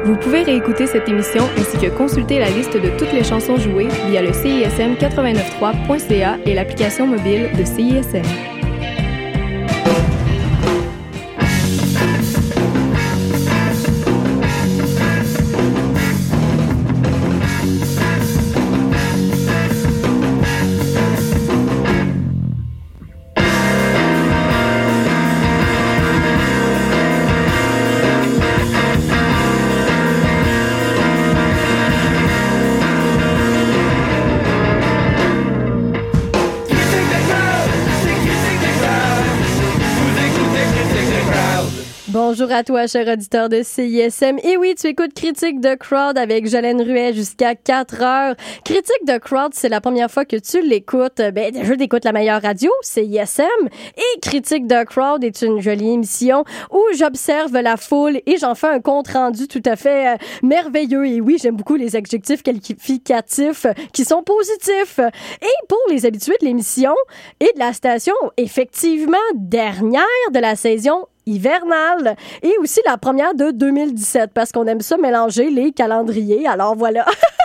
Vous pouvez réécouter cette émission ainsi que consulter la liste de toutes les chansons jouées via le CISM893.ca et l'application mobile de CISM. Bonjour à toi, cher auditeur de CISM. Et oui, tu écoutes Critique de Crowd avec Jolène Ruet jusqu'à 4 heures. Critique de Crowd, c'est la première fois que tu l'écoutes. Ben, déjà, t'écoutes la meilleure radio, CISM. Et Critique de Crowd est une jolie émission où j'observe la foule et j'en fais un compte rendu tout à fait merveilleux. Et oui, j'aime beaucoup les adjectifs qualificatifs qui sont positifs. Et pour les habitués de l'émission et de la station, effectivement, dernière de la saison hivernale et aussi la première de 2017 parce qu'on aime ça mélanger les calendriers. Alors voilà.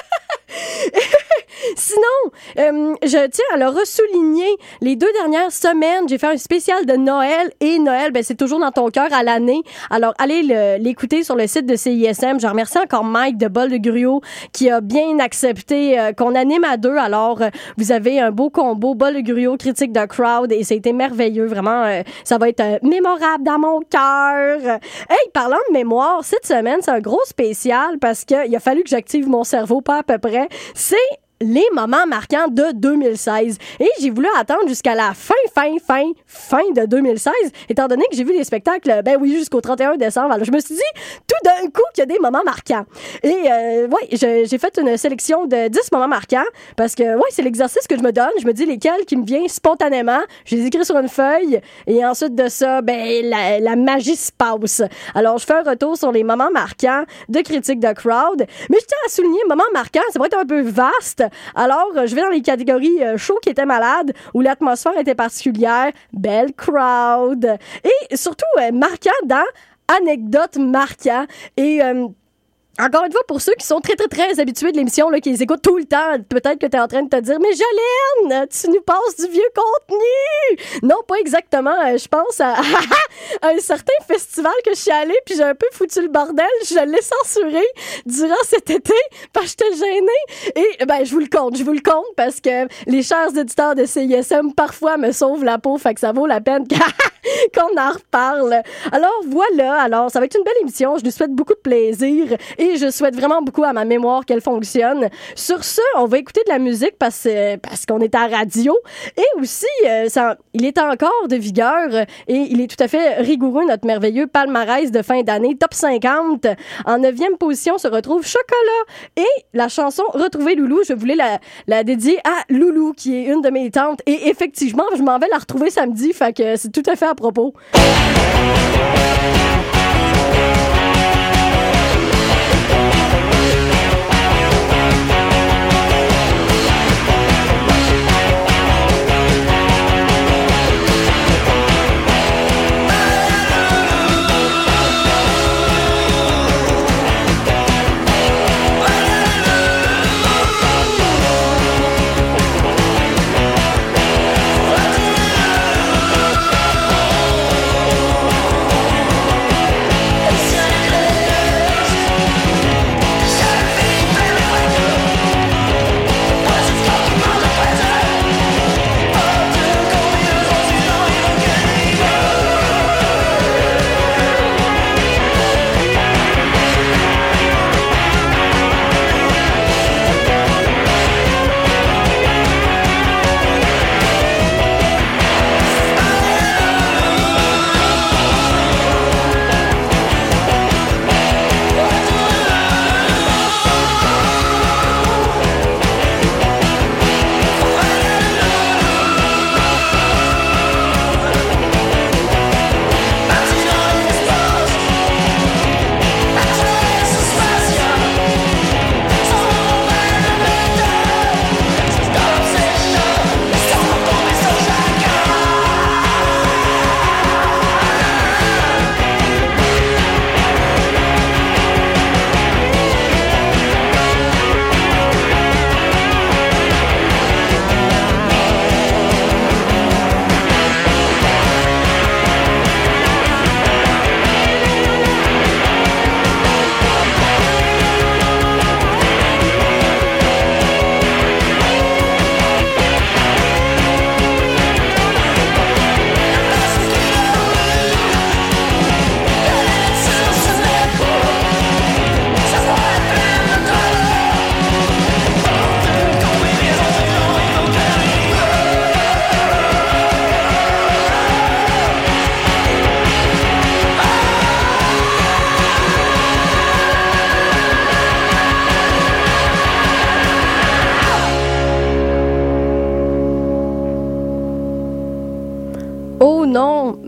Sinon, je tiens à le ressouligner, les 2 dernières semaines, j'ai fait un spécial de Noël et Noël, ben c'est toujours dans ton cœur à l'année. Alors, allez l'écouter sur le site de CISM. Je remercie encore Mike de Bol de Gruau qui a bien accepté qu'on anime à 2. Alors, vous avez un beau combo, Bol de Gruau, Critique de Crowd et ça a été merveilleux. Vraiment, ça va être mémorable dans mon cœur. Hey, parlant de mémoire, cette semaine, c'est un gros spécial parce qu'il a fallu que j'active mon cerveau, pas à peu près. C'est les moments marquants de 2016. Et j'ai voulu attendre jusqu'à la fin de 2016, étant donné que j'ai vu les spectacles, ben oui, jusqu'au 31 décembre. Alors, je me suis dit, tout d'un coup, qu'il y a des moments marquants. Et, ouais, j'ai fait une sélection de 10 moments marquants, parce que, ouais, c'est l'exercice que je me donne. Je me dis lesquels qui me viennent spontanément. Je les écris sur une feuille, et ensuite de ça, ben, la magie se passe. Alors, je fais un retour sur les moments marquants de Critique de Crowd. Mais je tiens à souligner, moments marquants, ça va être un peu vaste. Alors, je vais dans les catégories show qui était malade, où l'atmosphère était particulière, belle crowd, et surtout marquant dans anecdote marquant. Et encore une fois, pour ceux qui sont très, très, très habitués de l'émission, là, qui les écoutent tout le temps, peut-être que tu es en train de te dire « Mais Jolène, tu nous passes du vieux contenu! » Non, pas exactement. Je pense à un certain festival que je suis allée, puis j'ai un peu foutu le bordel. Je l'ai censuré durant cet été, parce que j'étais gênée. Et ben, je vous le compte, parce que les chers auditeurs de CISM, parfois, me sauvent la peau, fait que ça vaut la peine qu'on en reparle. Alors, voilà. Alors, ça va être une belle émission. Je lui souhaite beaucoup de plaisir. Et je souhaite vraiment beaucoup à ma mémoire qu'elle fonctionne. Sur ce, on va écouter de la musique parce qu'on est à radio. Et aussi, il est encore de vigueur et il est tout à fait rigoureux, notre merveilleux palmarès de fin d'année, top 50. En 9e position se retrouve Chocolat. Et la chanson Retrouver Loulou, je voulais la dédier à Loulou, qui est une de mes tantes. Et effectivement, je m'en vais la retrouver samedi, fait que c'est tout à fait à propos.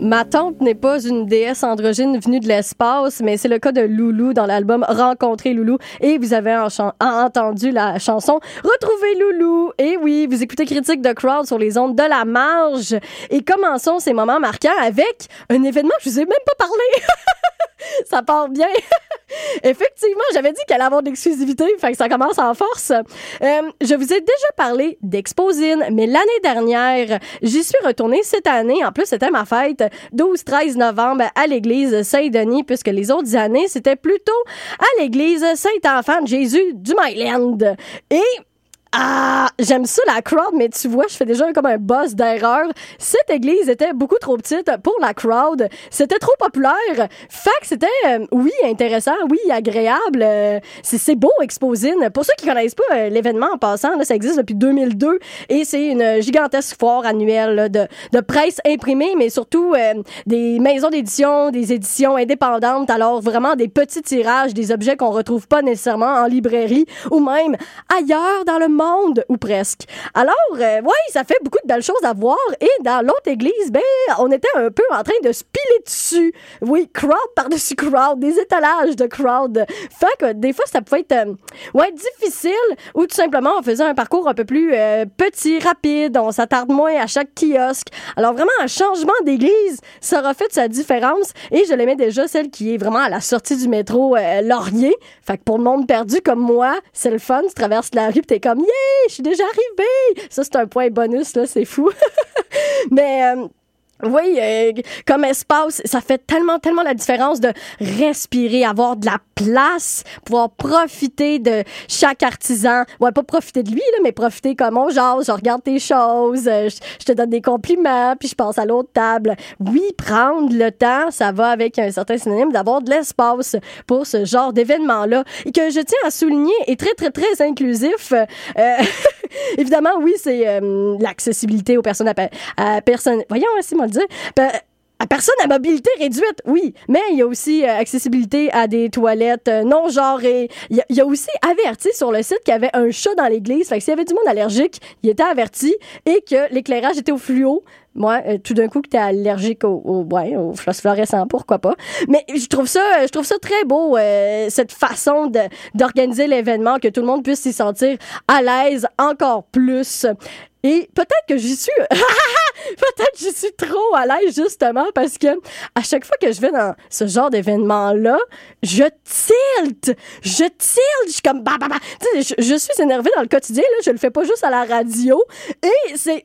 Ma tante n'est pas une déesse androgyne venue de l'espace, mais c'est le cas de Loulou dans l'album Rencontrer Loulou. Et vous avez entendu la chanson Retrouver Loulou. Et oui, vous écoutez Critique de Crowd sur les ondes de la marge. Et commençons ces moments marquants avec un événement que je vous ai même pas parlé. Ça part bien. Effectivement, j'avais dit qu'elle allait avoir de l'exclusivité, fait que ça commence en force. Je vous ai déjà parlé d'Exposine, mais l'année dernière, j'y suis retournée cette année. En plus, c'était ma fête, 12-13 novembre, à l'église Saint-Denis, puisque les autres années, c'était plutôt à l'église Saint-Enfant de Jésus du Myland. Et j'aime ça, la crowd, mais tu vois, je fais déjà comme un boss d'erreur. Cette église était beaucoup trop petite pour la crowd. C'était trop populaire. Fait que c'était, oui, intéressant, oui, agréable. C'est beau, Exposine. Pour ceux qui connaissent pas l'événement en passant, là, ça existe depuis 2002 et c'est une gigantesque foire annuelle là, de presse imprimée, mais surtout des maisons d'édition, des éditions indépendantes. Alors, vraiment des petits tirages, des objets qu'on retrouve pas nécessairement en librairie ou même ailleurs dans le monde, ou presque. Alors, oui, ça fait beaucoup de belles choses à voir. Et dans l'autre église, on était un peu en train de se piler dessus. Oui, crowd par-dessus crowd, des étalages de crowd. Fait que des fois, ça pouvait être difficile ou tout simplement, on faisait un parcours un peu plus petit, rapide. On s'attarde moins à chaque kiosque. Alors vraiment, un changement d'église, ça aura fait sa différence. Et je l'aimais déjà, celle qui est vraiment à la sortie du métro Laurier. Fait que pour le monde perdu comme moi, c'est le fun. Tu traverses la rue pis t'es comme je suis déjà arrivée! Ça, c'est un point bonus, là, c'est fou. Mais, oui, comme espace, ça fait tellement la différence de respirer, avoir de la place, pouvoir profiter de chaque artisan. Ouais, pas profiter de lui, là, mais profiter comme on jase, je regarde tes choses, je te donne des compliments, puis je passe à l'autre table. Oui, prendre le temps, ça va avec un certain synonyme d'avoir de l'espace pour ce genre d'événement-là. Et que je tiens à souligner, est très inclusif. Évidemment, oui, c'est l'accessibilité aux personnes à personnes. Voyons, c'est moi le dire. À personne à mobilité réduite, oui, mais il y a aussi accessibilité à des toilettes non genrées. Il y a aussi averti sur le site qu'il y avait un chat dans l'église. Fait que s'il y avait du monde allergique, il était averti et que l'éclairage était au fluo. Moi, tout d'un coup, que t'es allergique au phosphorescent, pourquoi pas. Mais je trouve ça très beau, cette façon d'organiser l'événement, que tout le monde puisse s'y sentir à l'aise encore plus. Et peut-être que j'y suis... peut-être que j'y suis trop à l'aise, justement, parce que à chaque fois que je vais dans ce genre d'événement-là, je tilte. Je suis comme... Tu sais, je suis énervée dans le quotidien, là. Je le fais pas juste à la radio. Et c'est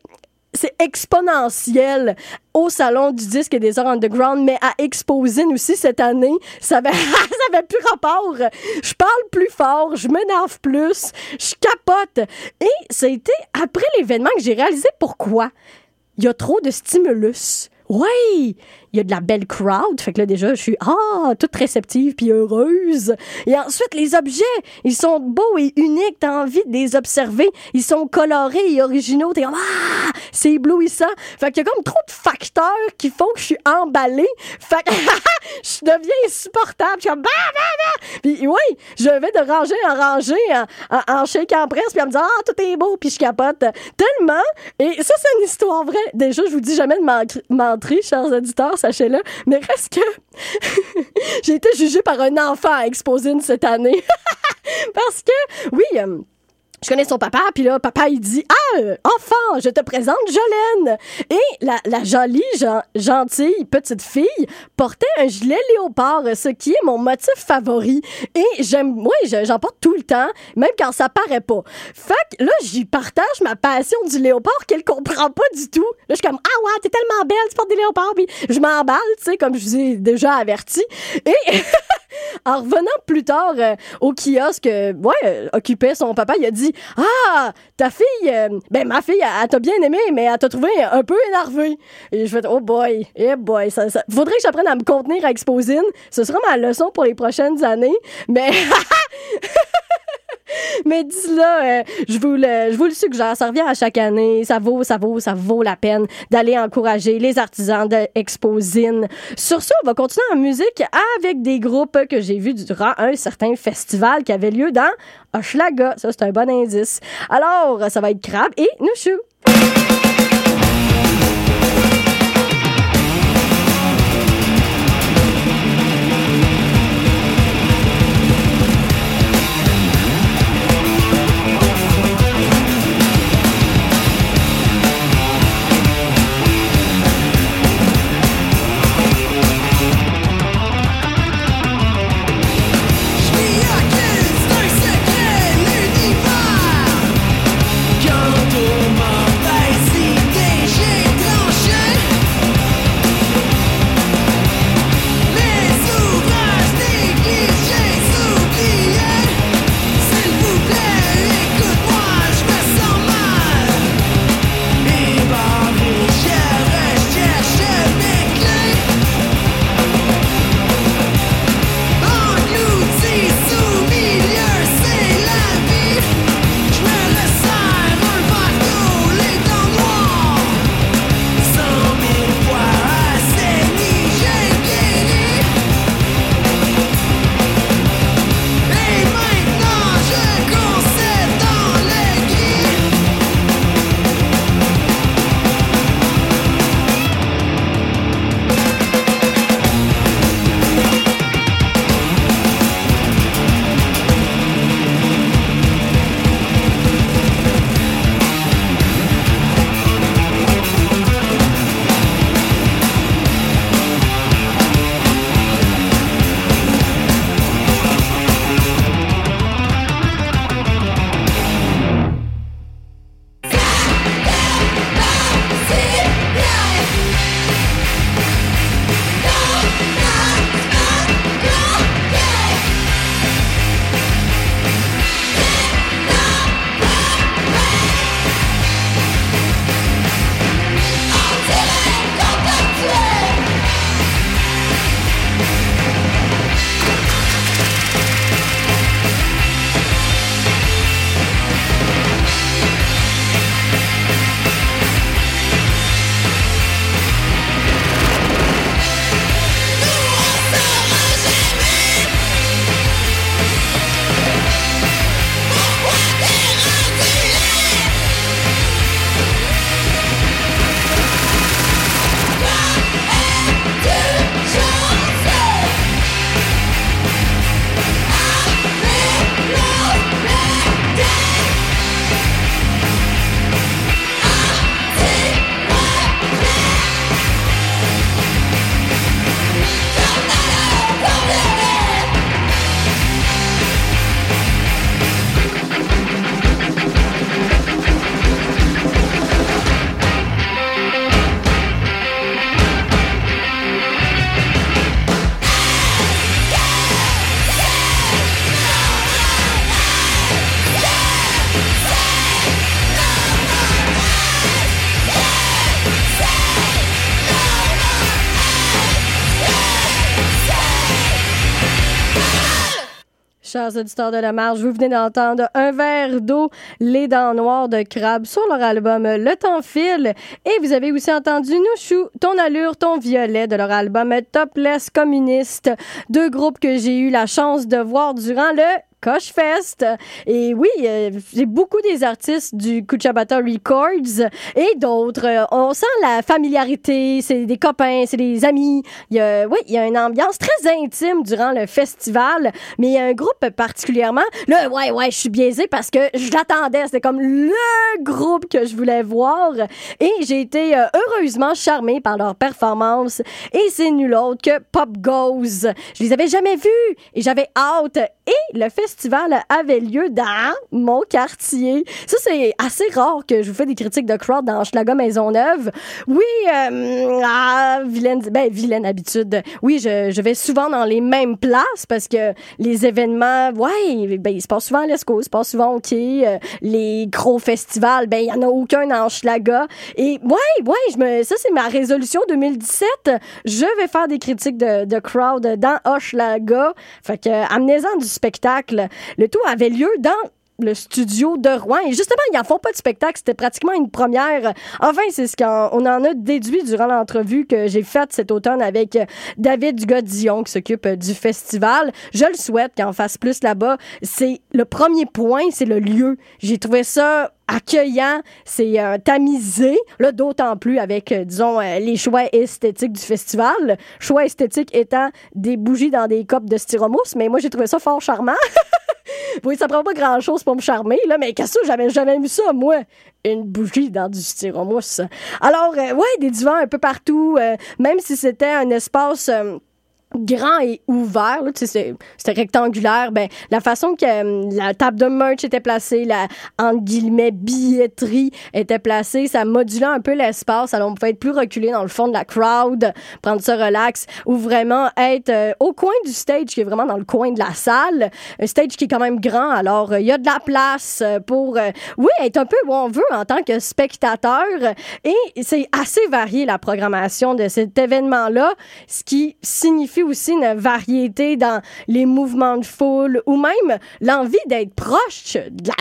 exponentiel au Salon du disque et des arts underground, mais à Exposine aussi cette année, ça avait plus rapport. Je parle plus fort, je m'énerve plus, je capote. Et ça a été après l'événement que j'ai réalisé pourquoi. Il y a trop de stimulus. Oui, il y a de la belle crowd. Fait que là, déjà, je suis toute réceptive puis heureuse. Et ensuite, les objets, ils sont beaux et uniques. T'as envie de les observer. Ils sont colorés et originaux. T'es comme, c'est éblouissant. Fait qu'il y a comme trop de facteurs qui font que je suis emballée. Fait que je deviens insupportable. Je suis comme, Puis oui, je vais de rangée en rangée, en shakeant presse, puis en me disant, tout est beau, puis je capote tellement. Et ça, c'est une histoire vraie. Déjà, je vous dis jamais de mentir, chers auditeurs, sachez-le, mais reste que j'ai été jugée par un enfant à Exposine cette année. Parce que, oui, je connais son papa, puis là, papa, il dit « enfant, je te présente Jolène! » Et la jolie, gentille petite fille portait un gilet léopard, ce qui est mon motif favori. Et j'en porte tout le temps, même quand ça paraît pas. Fait que là, j'y partage ma passion du léopard qu'elle comprend pas du tout. Là, je suis comme « ah ouais, t'es tellement belle, tu portes des léopards! » Puis je m'emballe, tu sais, comme je vous ai déjà averti. Et en revenant plus tard au kiosque, occupait son papa, il a dit « ta fille, ma fille, elle t'a bien aimé, mais elle t'a trouvé un peu énervée. » Et je fais « oh boy, ça faudrait que j'apprenne à me contenir à Exposine. Ce sera ma leçon pour les prochaines années. » Mais mais d'ici là, je vous le suggère, ça revient à chaque année, ça vaut la peine d'aller encourager les artisans d'Exposine. Sur ce, on va continuer en musique avec des groupes que j'ai vus durant un certain festival qui avait lieu dans Hochelaga. Ça, c'est un bon indice. Alors, ça va être Crabe et Nouchou. Chers auditeurs de la marge, vous venez d'entendre Un verre d'eau, Les dents noires de Crabe sur leur album Le temps file. Et vous avez aussi entendu Nouchou, Ton allure, ton violet de leur album Topless Communiste. Deux groupes que j'ai eu la chance de voir durant le Cochfest. Et oui, j'ai beaucoup des artistes du Kuchabata Records et d'autres. On sent la familiarité, c'est des copains, c'est des amis. Il y a une ambiance très intime durant le festival, mais il y a un groupe particulièrement. Là, je suis biaisée parce que je l'attendais. C'était comme le groupe que je voulais voir. Et j'ai été heureusement charmée par leur performance. Et c'est nul autre que Pop Goes. Je les avais jamais vus et j'avais hâte. Et le festival avait lieu dans mon quartier. Ça, c'est assez rare que je vous fais des critiques de crowd dans Hochelaga Maisonneuve. Oui, vilaine habitude. Oui, je vais souvent dans les mêmes places parce que les événements, ils se passent souvent à l'Esco, ils se passent souvent au quai. Les gros festivals, il y en a aucun dans Hochelaga. Et ça, c'est ma résolution 2017. Je vais faire des critiques de crowd dans Hochelaga. Fait que, amenez-en du spectacle. Le tout avait lieu dans le studio de Rouen. Et justement, ils n'en font pas de spectacle. C'était pratiquement une première. Enfin, c'est ce qu'on en a déduit durant l'entrevue que j'ai faite cet automne avec David Dugas-Dion qui s'occupe du festival. Je le souhaite qu'il en fasse plus là-bas. C'est le premier point, c'est le lieu. J'ai trouvé ça accueillant, c'est tamisé, là d'autant plus avec, les choix esthétiques du festival. Choix esthétique étant des bougies dans des copes de styromousse, mais moi j'ai trouvé ça fort charmant. Oui, ça prend pas grand-chose pour me charmer, là, mais qu'est-ce que j'avais jamais vu ça, moi? Une bougie dans du styromousse. Alors, des divans un peu partout, même si c'était un espace grand et ouvert, là, c'était rectangulaire, la façon que la table de merch était placée, la, entre guillemets, billetterie était placée, ça modulait un peu l'espace, alors on pouvait être plus reculé dans le fond de la crowd, prendre ça relax, ou vraiment être au coin du stage, qui est vraiment dans le coin de la salle, un stage qui est quand même grand, alors il y a de la place pour, être un peu où on veut en tant que spectateur, et c'est assez varié la programmation de cet événement-là, ce qui signifie aussi une variété dans les mouvements de foule ou même l'envie d'être proche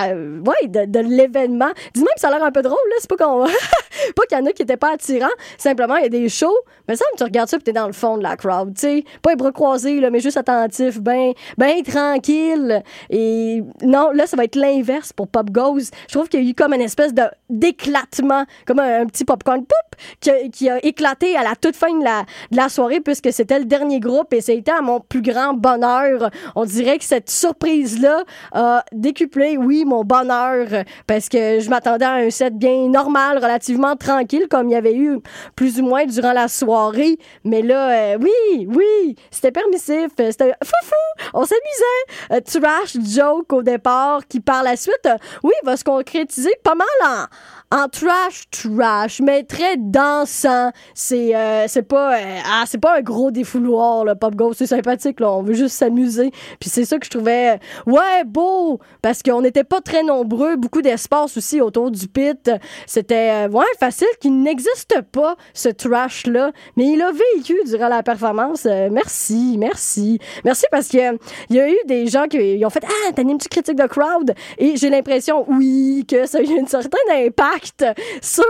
de l'événement. Dis même, ça a l'air un peu drôle, là. C'est pas qu'on... pas qu'il y en a qui étaient pas attirants. Simplement, il y a des shows. Mais ça, tu regardes ça pis t'es dans le fond de la crowd, tu sais. Pas les bras croisés, là, mais juste attentif, ben tranquille. Et non, là, ça va être l'inverse pour Pop Goes. Je trouve qu'il y a eu comme une espèce d'éclatement, comme un petit popcorn pop qui a éclaté à la toute fin de la soirée puisque c'était le dernier groupe et ça a été à mon plus grand bonheur. On dirait que cette surprise-là a décuplé, mon bonheur parce que je m'attendais à un set bien normal, relativement tranquille comme il y avait eu plus ou moins durant la soirée. Mais là, c'était permissif, c'était foufou, on s'amusait. Trash joke au départ qui par la suite, va se concrétiser pas mal en trash, mais très dansant. C'est pas un gros défouloir, le Pop Goes, c'est sympathique, là. On veut juste s'amuser. Puis c'est ça que je trouvais, beau, parce qu'on n'était pas très nombreux, beaucoup d'espace aussi autour du pit. C'était, facile, qu'il n'existe pas, ce trash-là. Mais il a vécu durant la performance. Merci parce que il y a eu des gens qui ont fait, t'animes-tu critique de crowd? Et j'ai l'impression, que ça a eu un certain impact sur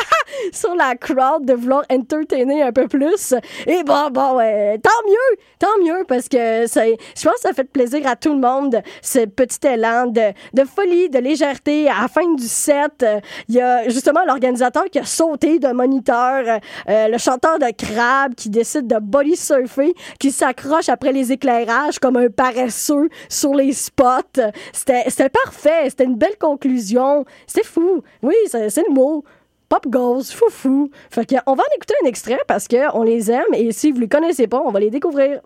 la crowd de vouloir entertainer un peu plus. Et tant mieux parce que je pense que ça fait plaisir à tout le monde, ce petit élan de folie, de légèreté. À la fin du set, il y a justement l'organisateur qui a sauté d'un moniteur, le chanteur de Crabe qui décide de body surfer, qui s'accroche après les éclairages comme un paresseux sur les spots. C'était parfait, c'était une belle conclusion. C'était fou. Oui, c'est le mot. Pop Goes, foufou. Fait que on va en écouter un extrait parce qu'on les aime et si vous les connaissez pas, on va les découvrir.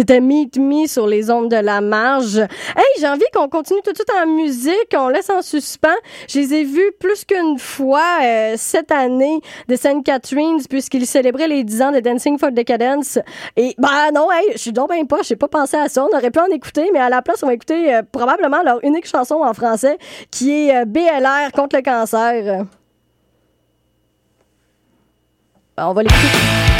C'était Meet Me sur les ondes de la marge. Hey, j'ai envie qu'on continue tout de suite en musique, on laisse en suspens. Je les ai vus plus qu'une fois cette année de St. Catharines, puisqu'ils célébraient les 10 ans de Dancing for Decadence. Et non, hey, je suis donc ben pas, j'ai pas pensé à ça. On aurait pu en écouter, mais à la place, on va écouter probablement leur unique chanson en français, qui est BLR contre le cancer. On va l'écouter.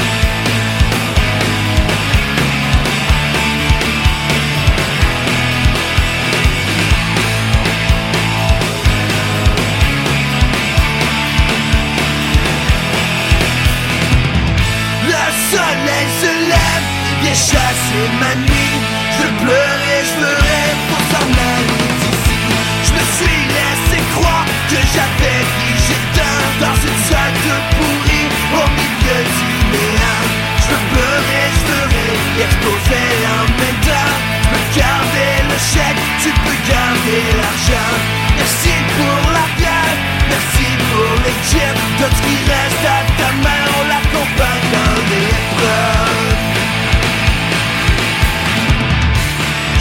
Le soleil se lève, il vient chasser ma nuit. Je pleurais, je ferais pour s'en aller d'ici. Je me suis laissé croire que j'avais figé dans une salle de pourri au milieu du néant. Je pleurais, je ferais exploser en même temps. Je peux garder le chèque, tu peux garder l'argent. Merci pour la bière, merci pour les chips. Tout ce qui reste à ta main, on l'accompagne dans l'épreuve.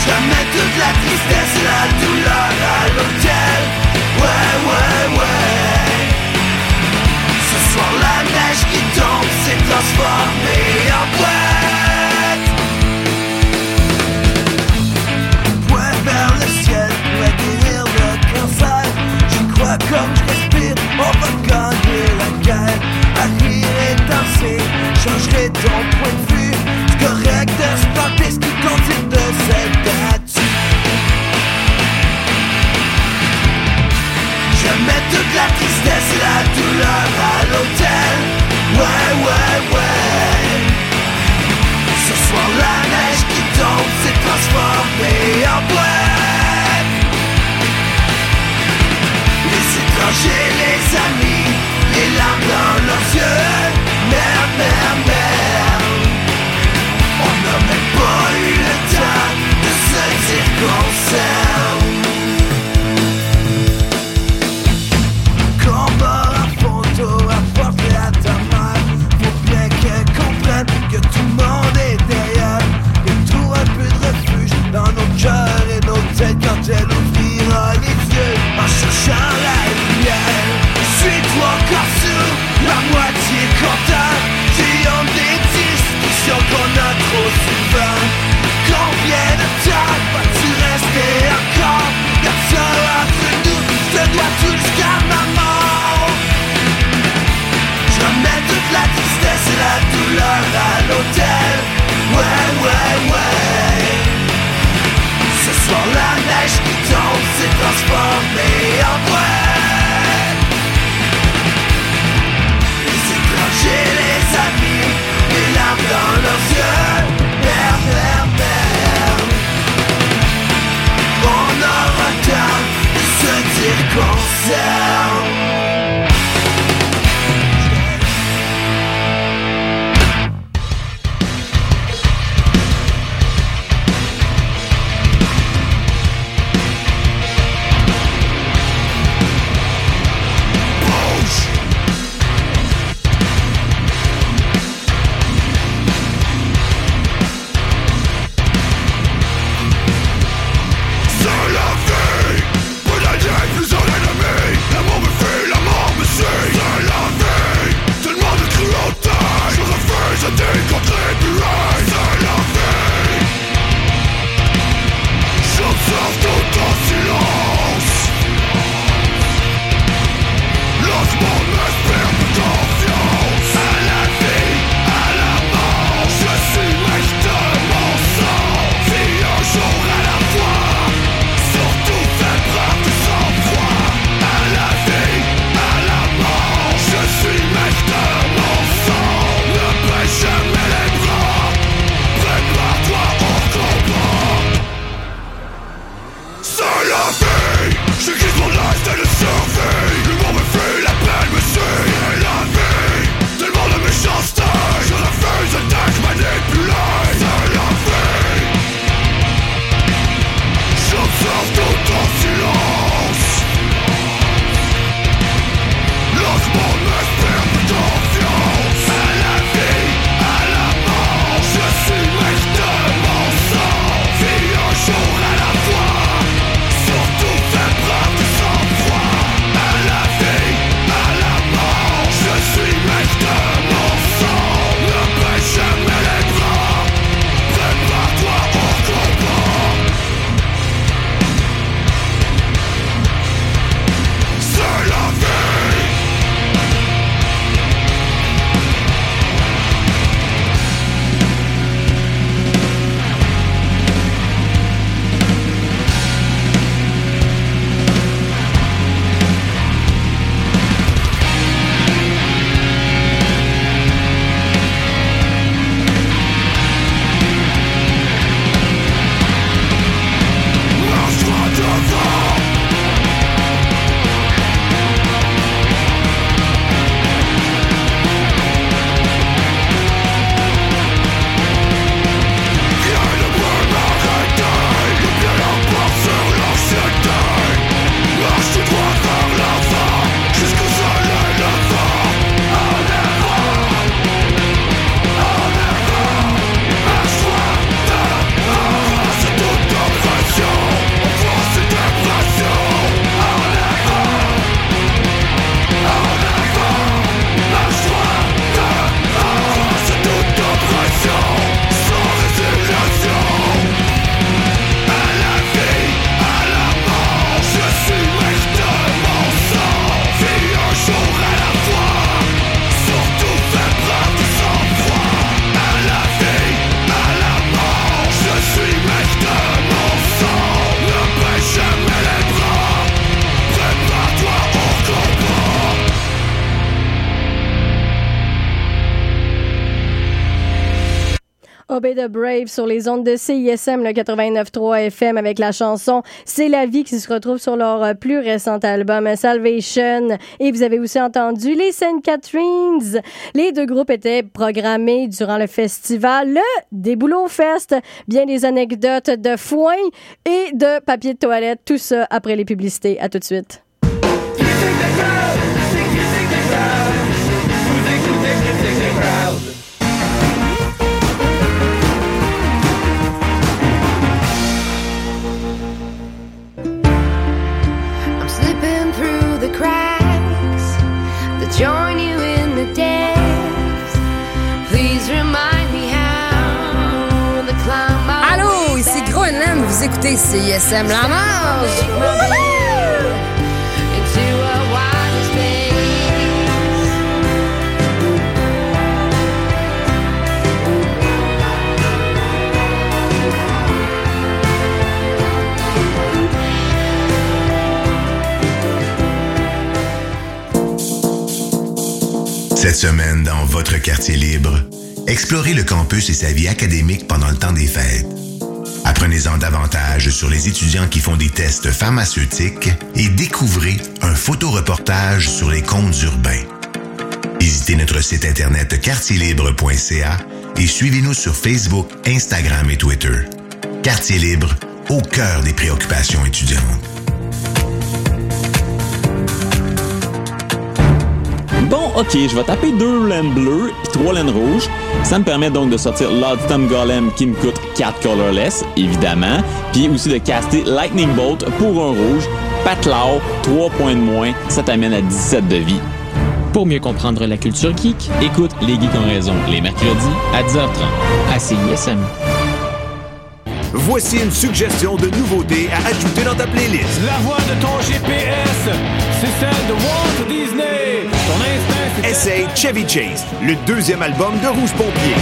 Obey the Brave sur les ondes de CISM, le 89.3 FM, avec la chanson C'est la vie qui se retrouve sur leur plus récent album Salvation. Et vous avez aussi entendu les St. Catharines. Les deux groupes étaient programmés durant le festival, le Déboulot Fest. Bien des anecdotes de foin et de papier de toilette. Tout ça après les publicités. À tout de suite. Join you in the dance. Please remind me how the climb. Allô, ici Groenland, vous écoutez CISM La Marge. Cette semaine, dans votre quartier libre, explorez le campus et sa vie académique pendant le temps des fêtes. Apprenez-en davantage sur les étudiants qui font des tests pharmaceutiques et découvrez un photoreportage sur les contes urbains. Visitez notre site internet quartierlibre.ca et suivez-nous sur Facebook, Instagram et Twitter. Quartier libre, au cœur des préoccupations étudiantes. Bon, ok, je vais taper 2 laines bleues et 3 laines rouges. Ça me permet donc de sortir Lodstone Golem qui me coûte 4 colorless, évidemment. Puis aussi de caster Lightning Bolt pour un rouge. Patlaw, 3 points de moins, ça t'amène à 17 de vie. Pour mieux comprendre la culture geek, écoute Les Geeks ont raison les mercredis à 10h30 à CISM. Voici une suggestion de nouveauté à ajouter dans ta playlist. La voix de ton GPS, c'est celle de Walt Disney. Ton instinct, c'est... Essaye Chevy Chase, le 2e album de Rouge Pompier.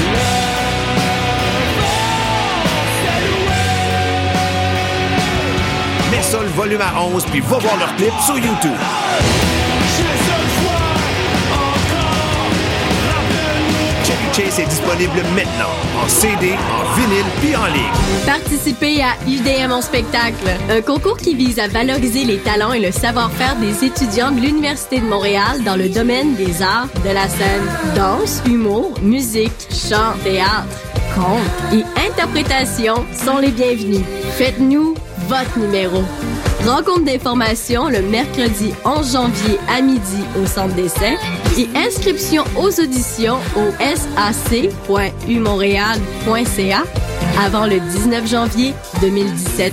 Mets ça le volume à 11 puis va voir leur clip sur YouTube. Chevy Chase est disponible maintenant, en CD, en vinyle puis en ligne. Participez à UDM en spectacle, un concours qui vise à valoriser les talents et le savoir-faire des étudiants de l'Université de Montréal dans le domaine des arts de la scène. Danse, humour, musique, chant, théâtre, conte et interprétation sont les bienvenus. Faites-nous votre numéro. Rencontre d'information le mercredi 11 janvier à midi au Centre d'essai et inscription aux auditions au sac.umontréal.ca avant le 19 janvier 2017.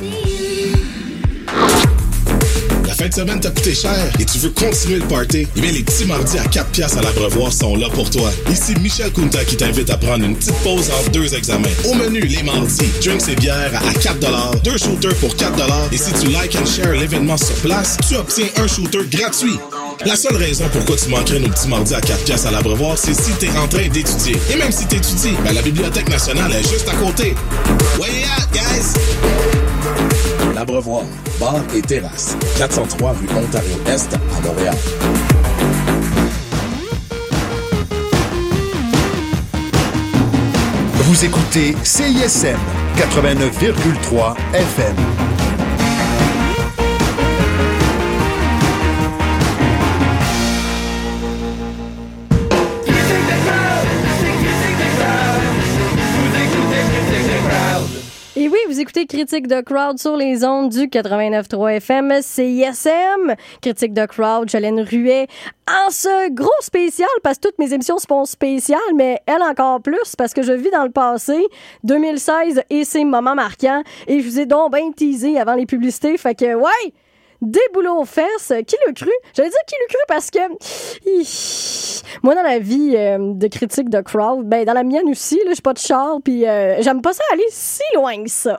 La fin de semaine t'a coûté cher et tu veux continuer le party? Eh bien, les petits mardis à 4$ à l'Abreuvoir sont là pour toi. Ici Michel Kunta qui t'invite à prendre une petite pause entre 2 examens. Au menu, les mardis, drinks et bières à 4$, 2 shooters pour 4$. Et si tu like and share l'événement sur place, tu obtiens un shooter gratuit. La seule raison pourquoi tu manquerais nos petits mardis à 4$ à l'Abreuvoir, c'est si t'es en train d'étudier. Et même si t'étudies, la Bibliothèque nationale est juste à côté. Where you at, guys? L'Abreuvoir, bar et terrasse. 403 rue Ontario-Est à Montréal. Vous écoutez CISM 89,3 FM. Et oui, vous écoutez Critique de Crowd sur les ondes du 89.3 FM CISM. Critique de Crowd, Jolene Ruet, en ce gros spécial, parce que toutes mes émissions se font spéciales, mais elle encore plus, parce que je vis dans le passé, 2016 et ses moments marquants, et je vous ai donc bien teasé avant les publicités, fait que, ouais! Des boulots aux fesses, qui l'a cru? J'allais dire qui l'a cru parce que moi dans la vie de critique de crowd, ben dans la mienne aussi, là, j'ai pas de char puis j'aime pas ça aller si loin que ça.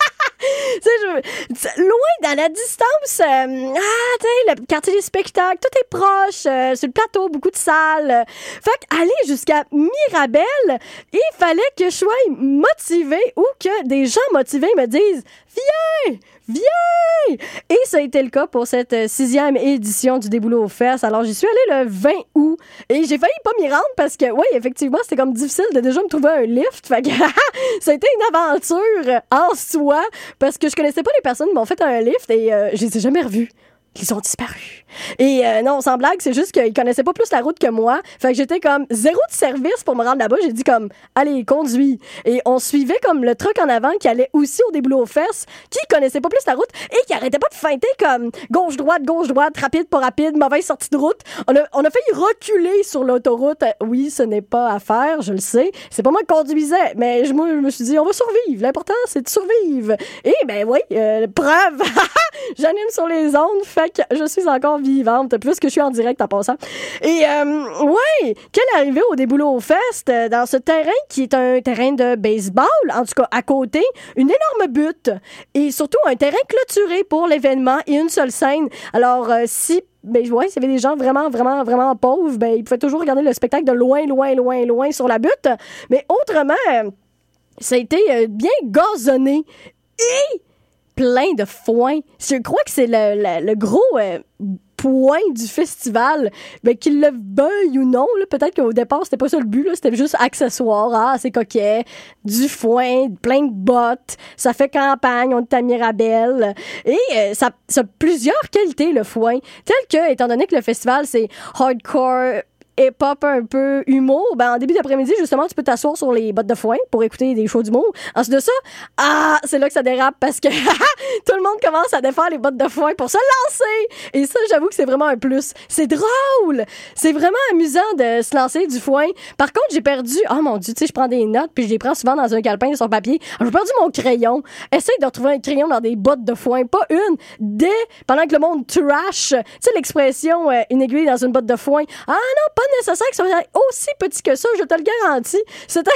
Loin dans la distance, tu sais, le quartier des spectacles, tout est proche, sur le plateau, beaucoup de salles. Fait qu'aller jusqu'à Mirabel, il fallait que je sois motivée ou que des gens motivés me disent « Viens! viens! Et ça a été le cas pour cette 6e édition du Déboulot aux fesses. Alors, j'y suis allée le 20 août et j'ai failli pas m'y rendre parce que, oui, effectivement, c'était comme difficile de déjà me trouver un lift. Fait que ça a été une aventure en soi parce que je connaissais pas les personnes qui m'ont fait un lift et je les ai jamais revus. Ils ont disparu. Et non, sans blague, c'est juste qu'ils connaissaient pas plus la route que moi. Fait que j'étais comme zéro de service pour me rendre là-bas. J'ai dit comme, allez, conduis. Et on suivait comme le truck en avant qui allait aussi au Déboulot aux fesses, qui connaissait pas plus la route et qui arrêtait pas de feinter comme gauche-droite, rapide, pas rapide, mauvaise sortie de route. On a failli reculer sur l'autoroute. Oui, ce n'est pas à faire, je le sais. C'est pas moi qui conduisais, mais je me suis dit, on va survivre. L'important, c'est de survivre. Et ben oui, preuve, j'anime sur les ondes, fait que je suis encore vivante, plus que je suis en direct en passant. Et ouais, quelle arrivée au Déboulot aux fesses dans ce terrain qui est un terrain de baseball, en tout cas à côté, une énorme butte et surtout un terrain clôturé pour l'événement et une seule scène. Alors si ben ouais, s'il y avait des gens vraiment, vraiment, vraiment pauvres, ben ils pouvaient toujours regarder le spectacle de loin sur la butte. Mais autrement, ça a été bien gazonné et plein de foin. Je crois que c'est le gros point du festival. Ben, qu'il le veuille ou non, là, peut-être qu'au départ, c'était pas ça le but, là, c'était juste accessoire. Ah, c'est coquet. Du foin, plein de bottes. Ça fait campagne, on est à Mirabel. Et ça a plusieurs qualités, le foin. Tel que, étant donné que le festival, c'est hardcore, hip-hop un peu humour, ben en début d'après-midi, justement, tu peux t'asseoir sur les bottes de foin pour écouter des shows d'humour. Ensuite de ça, c'est là que ça dérape parce que tout le monde commence à défaire les bottes de foin pour se lancer. Et ça, j'avoue que c'est vraiment un plus. C'est drôle! C'est vraiment amusant de se lancer du foin. Par contre, j'ai perdu... Oh mon Dieu, tu sais, je prends des notes puis je les prends souvent dans un calepin sur papier. Alors, j'ai perdu mon crayon. Essaye de retrouver un crayon dans des bottes de foin. Pas une. Pendant que le monde trash. Tu sais, l'expression une aiguille dans une botte de foin. Ah non, pas nécessaire que ce soit aussi petit que ça, je te le garantis. C'était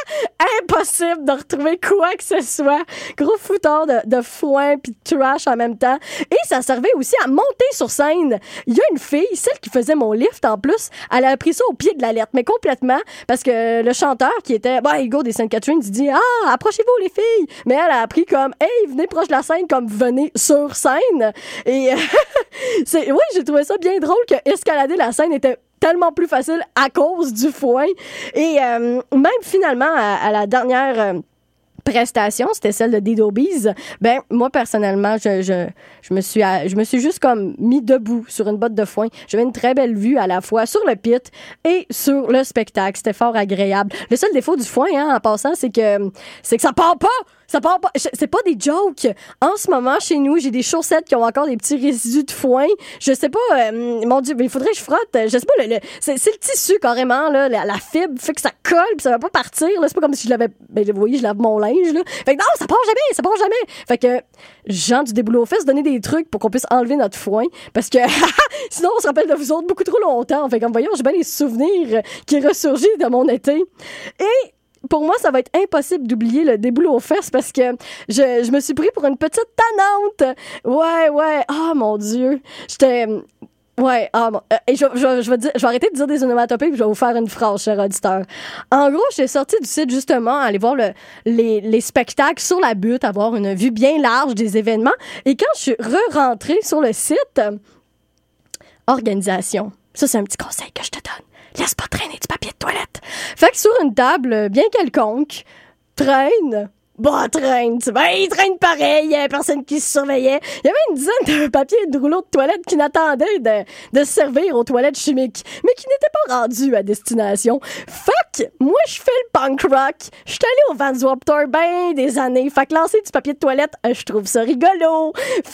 impossible de retrouver quoi que ce soit. Gros fouteur de foin puis de trash en même temps. Et ça servait aussi à monter sur scène. Il y a une fille, celle qui faisait mon lift en plus, elle a pris ça au pied de la lettre, mais complètement, parce que le chanteur qui était, Hugo des Sainte-Catherine, il dit, approchez-vous les filles. Mais elle a appris comme, hey, venez proche de la scène, comme venez sur scène. Et oui, j'ai trouvé ça bien drôle que escalader la scène était tellement plus facile à cause du foin. Et même finalement, à la dernière prestation, c'était celle de Dido Bees, ben moi personnellement, je me suis juste comme mis debout sur une botte de foin. J'avais une très belle vue à la fois sur le pit et sur le spectacle. C'était fort agréable. Le seul défaut du foin, en passant, c'est que ça part pas! Ça part pas. C'est pas des jokes. En ce moment, chez nous, j'ai des chaussettes qui ont encore des petits résidus de foin. Je sais pas, mon Dieu, mais il faudrait que je frotte. Je sais pas, c'est le tissu carrément, là, la fibre fait que ça colle puis ça va pas partir. Là. C'est pas comme si je l'avais, vous voyez, je lave mon linge, là. Fait que non, ça part jamais. Fait que, Jean du Déboulot aux fesses, donner des trucs pour qu'on puisse enlever notre foin. Parce que, sinon, on se rappelle de vous autres beaucoup trop longtemps. Fait que, voyons, j'ai bien les souvenirs qui ressurgissent de mon été. Et, pour moi, ça va être impossible d'oublier le Déboulot aux fesses parce que je me suis pris pour une petite tannante. Ouais. Oh, mon Dieu. Ouais, et je vais arrêter de dire des onomatopées puis je vais vous faire une phrase, cher auditeur. En gros, j'étais sortie du site justement, aller voir les spectacles sur la butte, avoir une vue bien large des événements. Et quand je suis re-rentrée sur le site, organisation. Ça, c'est un petit conseil que je te donne. Laisse pas traîner du papier de toilette. Fait que sur une table bien quelconque, traîne, il traîne pareil, il y avait personne qui se surveillait. Il y avait une dizaine de papiers de rouleaux de toilette qui n'attendaient de se servir aux toilettes chimiques, mais qui n'étaient pas rendus à destination. Fait que, moi, je fais le punk rock. Je suis allée au Vans Warped Tour ben des années. Fait que lancer du papier de toilette, je trouve ça rigolo.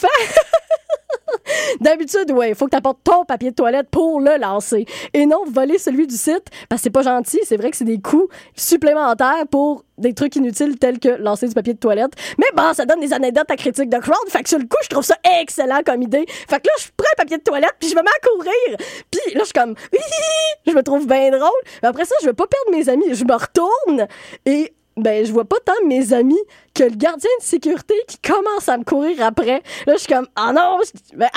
D'habitude, il faut que tu apportes ton papier de toilette pour le lancer. Et non, voler celui du site, parce que c'est pas gentil. C'est vrai que c'est des coûts supplémentaires pour des trucs inutiles tels que lancer du papier de toilette. Mais ça donne des anecdotes à critique de crowd. Fait que sur le coup, je trouve ça excellent comme idée. Fait que là, je prends un papier de toilette puis je me mets à courir. Puis là, je suis comme, je me trouve bien drôle. Mais après ça, je veux pas perdre mes amis. Je me retourne et je vois pas tant mes amis que le gardien de sécurité qui commence à me courir après. Là, je suis comme, ah non! En même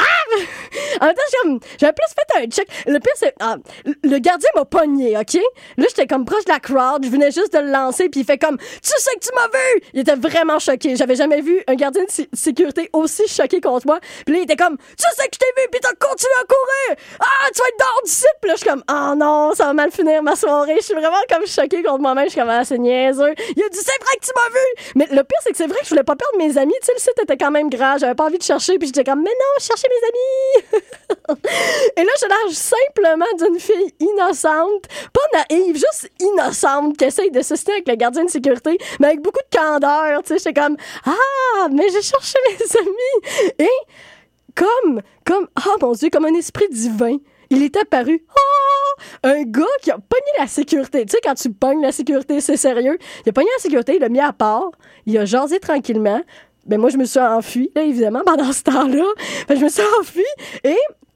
temps, j'avais plus fait un check. Le pire, c'est, le gardien m'a pogné, OK? Là, j'étais comme proche de la crowd, je venais juste de le lancer, puis il fait comme, tu sais que tu m'as vu! Il était vraiment choqué. J'avais jamais vu un gardien de sécurité aussi choqué contre moi. Puis là, il était comme, tu sais que je t'ai vu, puis t'as continué à courir! Ah, tu vas être dehors d'ici! Puis là, je suis comme, ah non, ça va mal finir ma soirée. Je suis vraiment comme choquée contre moi-même. Je suis comme, ah, c'est niaiseux. Il a dit, c'est vrai que tu m'as vu! Mais le pire, c'est que c'est vrai que je voulais pas perdre mes amis. Tu sais, le site était quand même grand. J'avais pas envie de chercher. Puis j'étais comme, mais non, je cherchais mes amis. Et là, j'ai l'air simplement d'une fille innocente. Pas naïve, juste innocente qui essaye de s'assister avec le gardien de sécurité, mais avec beaucoup de candeur. Tu sais, j'étais comme, ah, mais j'ai cherché mes amis. Et comme, oh mon Dieu, comme un esprit divin, il est apparu. Oh! Un gars qui a pogné la sécurité. Tu sais, quand tu pognes la sécurité, c'est sérieux. Il a pogné la sécurité, il l'a mis à part. Il a jasé tranquillement. Ben moi, je me suis enfuie, là, évidemment, pendant ce temps-là. Je me suis enfuie et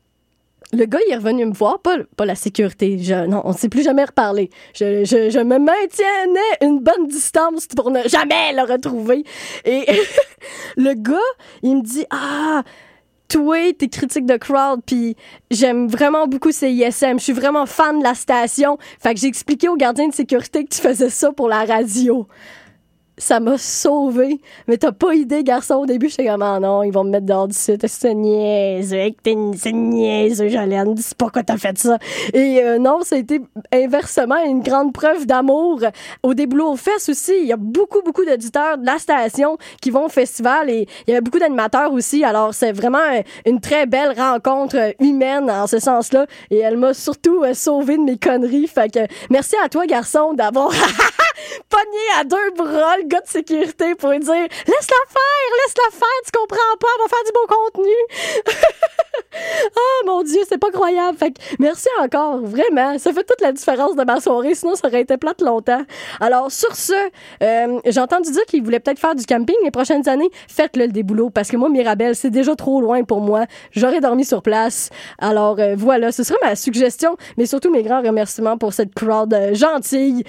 le gars, il est revenu me voir. Pas la sécurité. Non, on ne s'est plus jamais reparlé. Je me maintiennais une bonne distance pour ne jamais le retrouver. Et le gars, il me dit, toi, t'es critique de crowd, puis j'aime vraiment beaucoup CISM. Je suis vraiment fan de la station. Fait que j'ai expliqué au gardien de sécurité que tu faisais ça pour la radio. Ça m'a sauvé. Mais t'as pas idée, garçon. Au début, j'étais comme, non, ils vont me mettre dehors du site. C'est niaiseux. C'est niaiseux, Jolene. Dis pourquoi t'as fait ça. Et non, ça a été inversement une grande preuve d'amour. Au Déboulot aux fesses aussi, il y a beaucoup, beaucoup d'auditeurs de la station qui vont au festival et il y avait beaucoup d'animateurs aussi. Alors, c'est vraiment une très belle rencontre humaine en ce sens-là. Et elle m'a surtout sauvé de mes conneries. Fait que merci à toi, garçon, d'avoir pogné à deux bras le gars de sécurité pour lui dire laisse-la faire, tu comprends pas, elle va faire du beau contenu. Oh mon Dieu, c'est pas croyable. Fait que merci encore, vraiment, ça fait toute la différence de ma soirée, sinon ça aurait été plate longtemps. Alors sur ce, j'ai entendu dire qu'il voulait peut-être faire du camping les prochaines années. Faites-le le Déboulot, parce que moi, Mirabel, c'est déjà trop loin pour moi. J'aurais dormi sur place. Alors voilà, ce sera ma suggestion, mais surtout mes grands remerciements pour cette crowd gentille.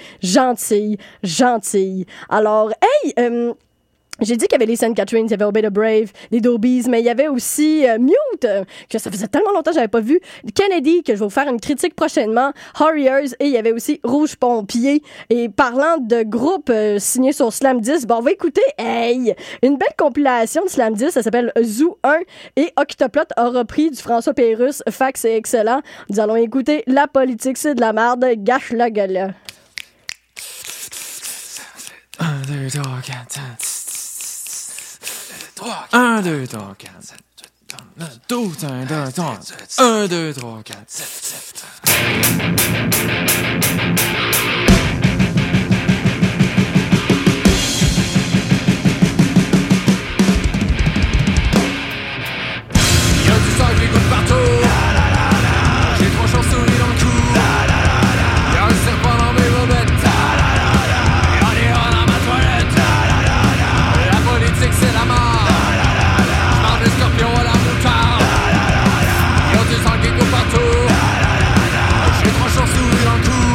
Alors, hey, j'ai dit qu'il y avait les St. Catharines, il y avait Obey the Brave, les Dobies, mais il y avait aussi Mute, que ça faisait tellement longtemps que j'avais pas vu, Kennedy, que je vais vous faire une critique prochainement, Harriers, et il y avait aussi Rouge Pompier. Et parlant de groupes signés sur Slam 10, on va écouter, une belle compilation de Slam 10, ça s'appelle Zoo 1, et Octoplot a repris du François Pérusse, fac, c'est excellent. Nous allons écouter La politique, c'est de la merde, gâche la gueule. 1, 2, 3, 4, 1, 2, 3, 4, 7, 12, 1, 2, 3, 1, 2, 3, 4, 7. Y'a du sang qui coule partout. J'ai 3 chauves-souris dans le cou. Y'a un serpent dans mes bobettes. C'est la mort. J'parle des scorpions à la moutarde. Y'a du sang qui court partout. J'ai 3 chauves-souris dans le cou.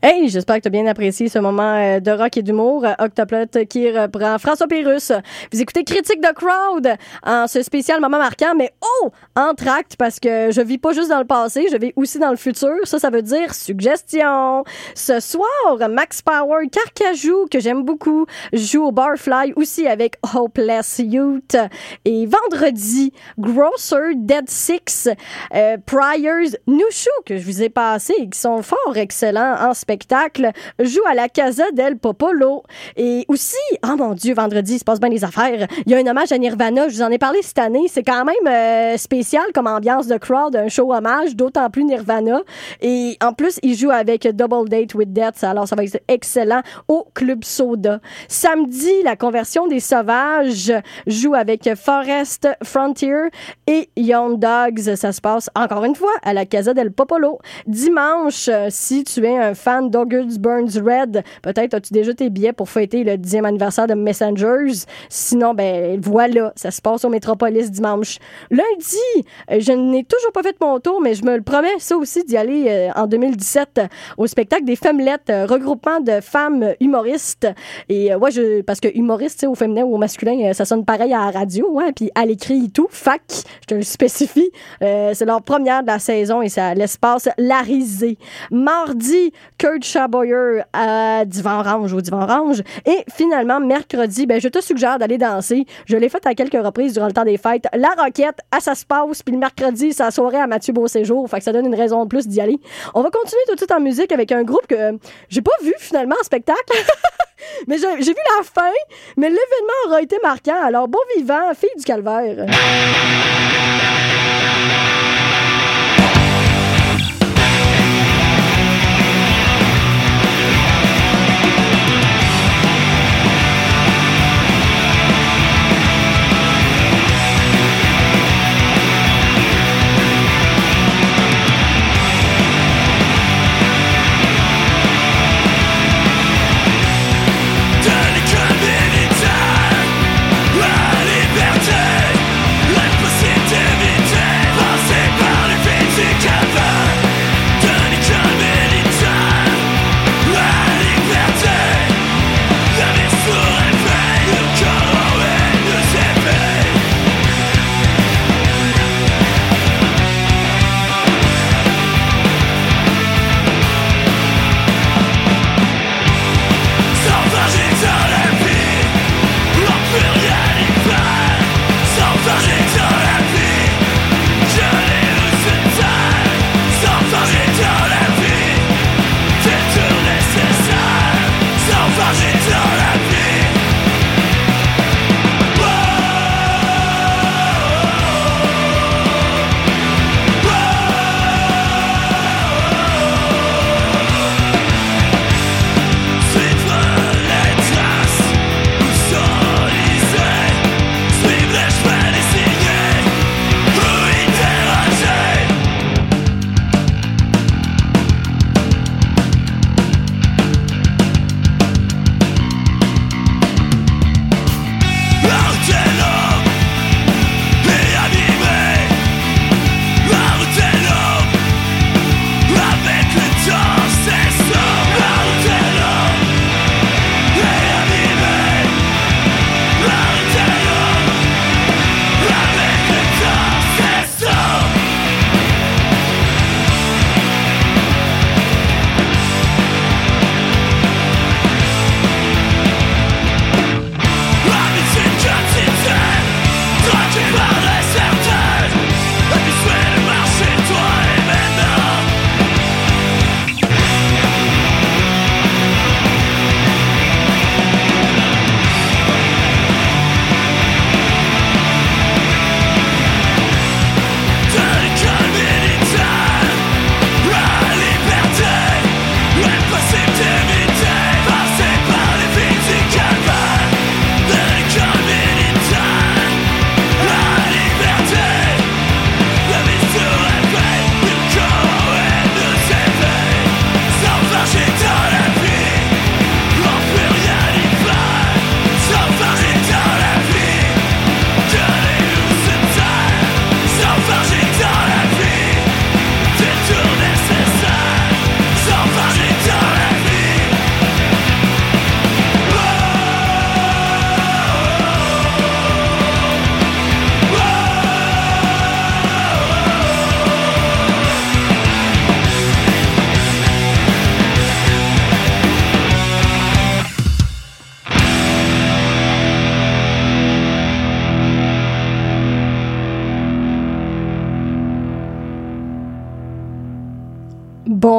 Hey, j'espère que tu as bien apprécié ce moment de rock et d'humour. Octoplot qui reprend François Pérusse. Vous écoutez Critique de Crowd en ce spécial moment marquant, mais entracte, parce que je vis pas juste dans le passé, je vis aussi dans le futur. Ça veut dire suggestion. Ce soir, Max Power Carcajou, que j'aime beaucoup, joue au Barfly aussi avec Hopeless Youth. Et vendredi, Grocer, Dead Six, Priors, Nushu, que je vous ai passé et qui sont fort excellents en spectacle, joue à la Casa del Popolo. Et aussi, oh mon Dieu, vendredi, il se passe bien des affaires. Il y a un hommage à Nirvana, je vous en ai parlé cette année. C'est quand même spécial comme ambiance de crowd, un show hommage, d'autant plus Nirvana. Et en plus, il joue avec Double Date with Death, alors ça va être excellent au Club Soda. Samedi, la Conversion des Sauvages joue avec Forest Frontier et Young Dogs. Ça se passe encore une fois à la Casa del Popolo. Dimanche, si tu es un fan d'August Burns Red, peut-être as-tu déjà tes billets pour fêter le 10e anniversaire de Messengers. Sinon, ben voilà, ça se passe au Métropolis dimanche. Lundi, je n'ai toujours pas fait mon tour, mais je me le promets, ça aussi, d'y aller en 2017 au spectacle des Femmelettes, regroupement de femmes humoristes. Et parce que humoriste, tu sais, au féminin ou au masculin, ça sonne pareil à la radio, ouais, puis à l'écrit et tout. Fac, je te le spécifie. C'est leur première de la saison et c'est à l'espace Larisée. Mardi, Kurt Chaboyer à Divan Orange, au Divan Orange. Et finalement, mercredi, ben, je te suggère d'aller danser. Je l'ai fait à quelques reprises durant le temps des fêtes. La Roquette, ça se passe. Puis le mercredi, c'est la soirée à Mathieu Beauséjour. Fait que ça donne une raison de plus d'y aller. On va continuer tout de suite en musique avec un groupe que j'ai pas vu finalement en spectacle. Mais j'ai vu la fin. Mais l'événement aura été marquant. Alors, bon vivant, fille du calvaire. La liberté, l'impossibilité.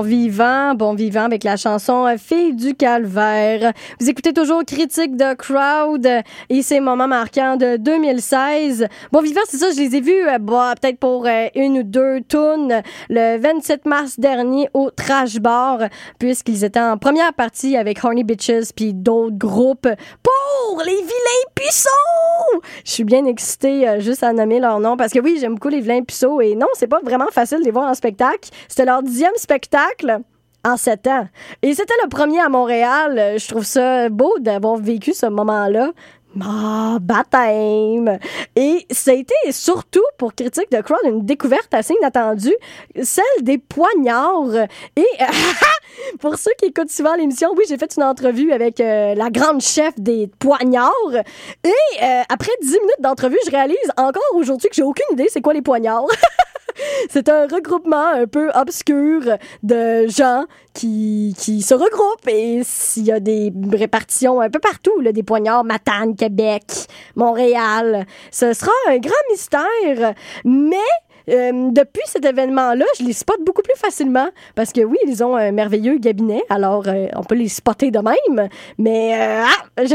vivant avec la chanson Fille du Calvaire. Vous écoutez toujours Critique de Crowd et ses moments marquants de 2016. Bon vivant, c'est ça, je les ai vus peut-être pour une ou deux tunes le 27 mars dernier au Trash Bar, puisqu'ils étaient en première partie avec Horny Bitches puis d'autres groupes pour les Vilains Puceaux! Je suis bien excitée juste à nommer leur nom parce que oui, j'aime beaucoup les Vilains Puceaux et non, c'est pas vraiment facile de les voir en spectacle. C'était leur 10e spectacle en 7 ans. Et c'était le premier à Montréal. Je trouve ça beau d'avoir vécu ce moment-là. Baptême! Et ça a été surtout pour Critique de Crowd une découverte assez inattendue, celle des poignards. Et pour ceux qui écoutent souvent l'émission, oui, j'ai fait une entrevue avec la grande chef des poignards. Et après 10 minutes d'entrevue, je réalise encore aujourd'hui que j'ai aucune idée c'est quoi les poignards. C'est un regroupement un peu obscur de gens qui se regroupent et s'il y a des répartitions un peu partout, là, des poignards, Matane, Québec, Montréal. Ce sera un grand mystère, mais depuis cet événement-là, je les spotte beaucoup plus facilement parce que oui, ils ont un merveilleux cabinet, alors on peut les spotter de même, mais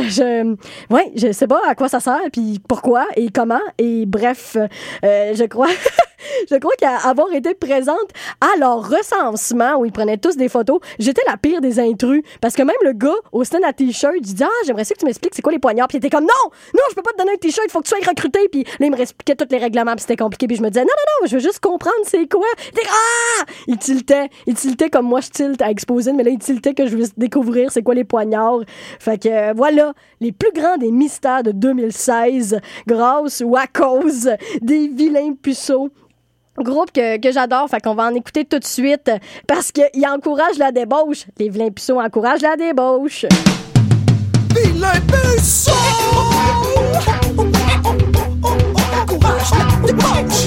je sais pas à quoi ça sert, puis pourquoi et comment, et bref, je crois qu'avoir été présente à leur recensement où ils prenaient tous des photos, j'étais la pire des intrus parce que même le gars au stand à t-shirt, il dit j'aimerais ça que tu m'expliques c'est quoi les poignards, puis il était comme non, je peux pas te donner un t-shirt, il faut que tu sois recruté, puis là il me expliquait tous les règlements, puis c'était compliqué, puis je me disais non, je veux juste comprendre c'est quoi. Il tiltait comme moi je tilte à Exposine, mais là il tiltait que je veux découvrir c'est quoi les poignards. Fait que voilà les plus grands des mystères de 2016 grâce ou à cause des Vilains Puceaux. Groupe que j'adore, fait qu'on va en écouter tout de suite parce qu'il encourage la débauche. Les Vilains Puceaux encouragent la débauche. Vilains Puceaux encourage la débauche.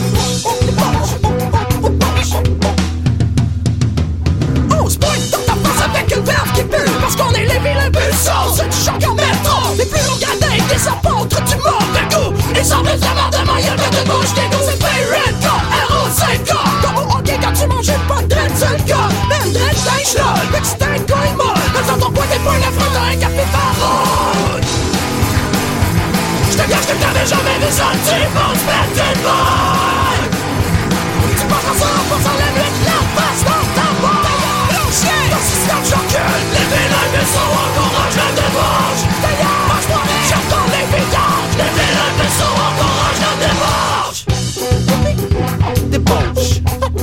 On se pointe dans ta face avec une verve qui pue parce qu'on est les Vilains Puceaux. C'est du choc en métro. Les plus longs gradins, des apôtres du mauvais goût. Ils semblent vraiment de moyen de bouche des goûts. C'est Pirate R.O.C.K. Comme au hockey quand tu manges une pote dread sur le gars. Même dread d'un chlol, mais tu t'es coin molle. Dans ton coin des points, la fruit d'un café parole. J'te gâche que t'avais jamais vu ça. Tu penses perdre une balle. Tu penses en 100% la nuit de la face dans ta boîte. Mon chien, ton système j'encule. Les Vilains Puceaux encouragent la débauche. D'ailleurs, mange-moi rien, j'entends les vidanges. Les Vilains Puceaux encouragent la débauche. Débauche.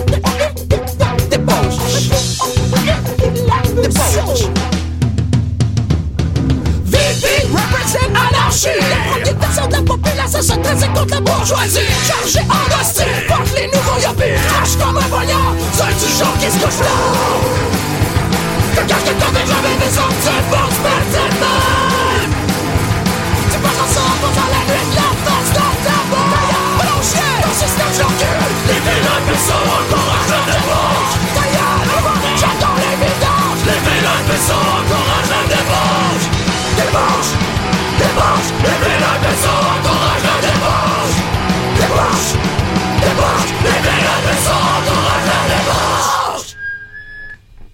VP represent anarchie. Les premières personnes de la population se traitent contre la bourgeoisie. Chargé en hostile, porte les nouveaux yoppies. Crache comme un poignard, c'est du genre qui se couche là. Quelqu'un que t'avais jamais vu sortir, pense pas de même. Tu passes ensemble pendant la nuit de la face dans ta boîte. Mon chien, ton système j'encule. Les Vilains Puceaux encouragent la débauche. J'attends les vidanges. Les Vilains Puceaux encouragent la débauche. Débauche, débauche. Les Vilains Puceaux encouragent la débauche. Débauche, débauche. Les Vilains Puceaux encouragent la débauche.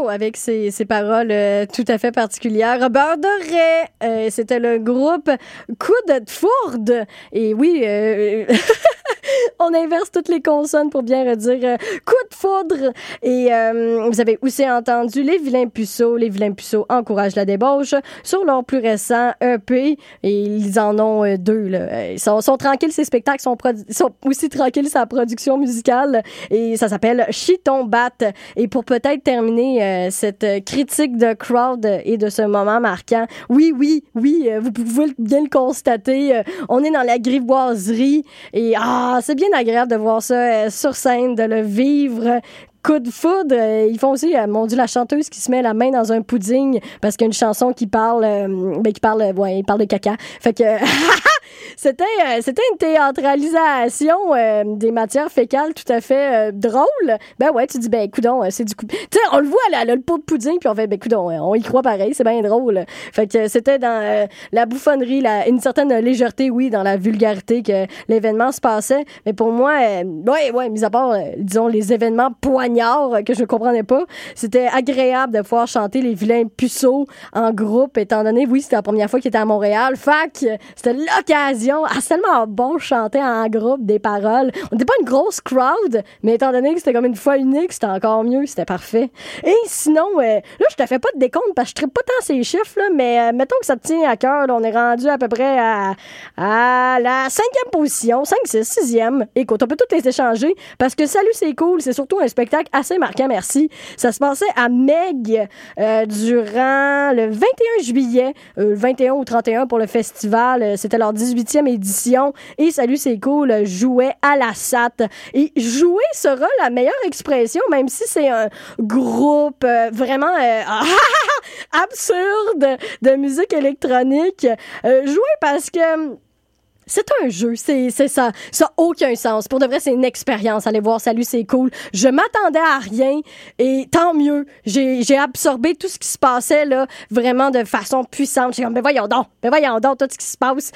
avec ses paroles tout à fait particulières. Robert Doré, c'était le groupe Coup de Fourde. Et oui, on inverse toutes les consonnes pour bien redire coup de foudre. Et vous avez aussi entendu Les Vilains Puceaux. Les Vilains Puceaux encouragent la débauche sur leur plus récent EP. Et ils en ont 2. Là. Ils sont tranquilles, ces spectacles. Sont aussi tranquilles, sa production musicale. Et ça s'appelle Chiton Bat. Et pour peut-être terminer cette critique de crowd et de ce moment marquant, oui, vous pouvez bien le constater. On est dans la grivoiserie. Et c'est bien agréable de voir ça sur scène, de le vivre. Coup de foudre, ils font aussi, mon Dieu, la chanteuse qui se met la main dans un pudding parce qu'il y a une chanson qui parle de caca. Fait que c'était une théâtralisation des matières fécales tout à fait drôle. Ben ouais, tu dis, coudonc, c'est du coup. Tu sais, on le voit, elle a le pot de pudding, puis on fait, coudonc, on y croit pareil, c'est bien drôle. Fait que c'était dans la bouffonnerie, une certaine légèreté, oui, dans la vulgarité que l'événement se passait. Mais pour moi, mis à part, disons, les événements poignards que je ne comprenais pas, c'était agréable de pouvoir chanter Les Vilains Puceaux en groupe, étant donné, oui, c'était la première fois qu'ils étaient à Montréal. Fac, c'était l'occasion. C'est tellement bon chanter en groupe des paroles. On n'était pas une grosse crowd, mais étant donné que c'était comme une fois unique, c'était encore mieux, c'était parfait. Et sinon, là, je te fais pas de décompte parce que je ne pas tant ces chiffres, là, mais mettons que ça te tient à cœur, là, on est rendu à peu près à la 5e position, 5, 6, 6e. Écoute, on peut toutes les échanger parce que Salut, c'est cool, c'est surtout un spectacle assez marquant, merci. Ça se passait à Meg durant le 21 juillet, le 21 ou 31 pour le festival. C'était leur 18e édition et Salut, c'est cool jouait à la SAT. Et jouer sera la meilleure expression, même si c'est un groupe vraiment absurde de musique électronique. Jouer parce que c'est un jeu, c'est ça. Ça n'a aucun sens. Pour de vrai, c'est une expérience. Allez voir, Salut, c'est cool. Je m'attendais à rien et tant mieux. J'ai absorbé tout ce qui se passait là, vraiment de façon puissante. J'ai comme, voyons donc, tout ce qui se passe.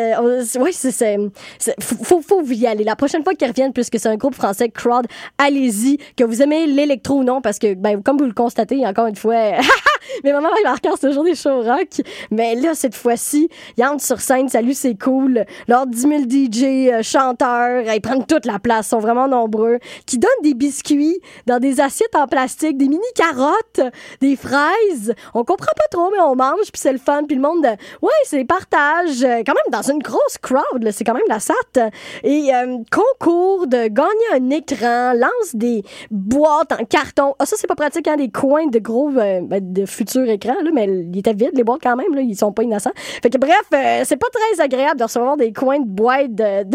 Faut y aller. La prochaine fois qu'ils reviennent, puisque c'est un groupe français crowd, allez-y. Que vous aimez l'électro ou non, parce que, comme vous le constatez, encore une fois, mes moments marquants, c'est toujours des shows rock. Mais là, cette fois-ci, ils entrent sur scène, Salut, c'est cool. Leurs 10 000 DJ, chanteurs, ils prennent toute la place, sont vraiment nombreux, qui donnent des biscuits dans des assiettes en plastique, des mini-carottes, des fraises. On comprend pas trop, mais on mange, puis c'est le fun, puis le monde, c'est partage. Quand même, dans une grosse crowd, là, c'est quand même la SAT. Et concours de gagner un écran, lance des boîtes en carton. Ça, c'est pas pratique, hein, des coins de gros, de futurs écrans, là, mais ils étaient vides, les boîtes quand même, là, ils sont pas innocents. Fait que bref, c'est pas très agréable de recevoir des coins de boîtes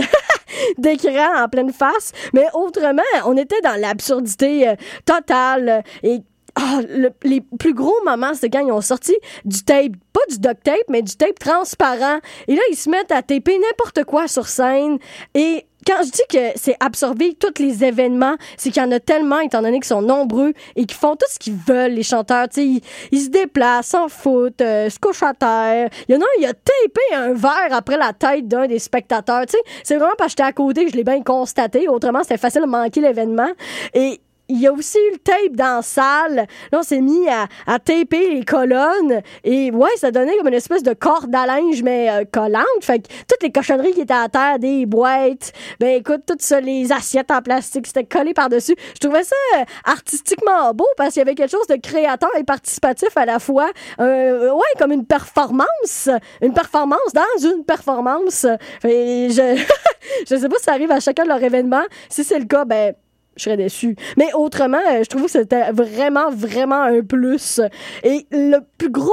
d'écran en pleine face, mais autrement, on était dans l'absurdité totale et les plus gros moments, c'est quand ils ont sorti du tape, pas du duct tape, mais du tape transparent. Et là, ils se mettent à taper n'importe quoi sur scène. Et quand je dis que c'est absorber tous les événements, c'est qu'il y en a tellement, étant donné qu'ils sont nombreux et qu'ils font tout ce qu'ils veulent, les chanteurs. Tu sais, ils se déplacent, s'en foutent, se couchent à terre. Il y en a un, il a tapé un verre après la tête d'un des spectateurs. Tu sais, c'est vraiment parce que j'étais à côté que je l'ai bien constaté. Autrement, c'était facile de manquer l'événement. Et il y a aussi eu le tape dans la salle. Là, on s'est mis à taper les colonnes. Et ça donnait comme une espèce de corde à linge, mais collante. Fait que toutes les cochonneries qui étaient à terre, des boîtes, écoute, toutes ça, les assiettes en plastique, c'était collé par-dessus. Je trouvais ça artistiquement beau parce qu'il y avait quelque chose de créateur et participatif à la fois. Comme une performance. Une performance dans une performance. Et je sais pas si ça arrive à chacun de leurs événements. Si c'est le cas, je serais déçue. Mais autrement, je trouvais que c'était vraiment, vraiment un plus. Et le plus gros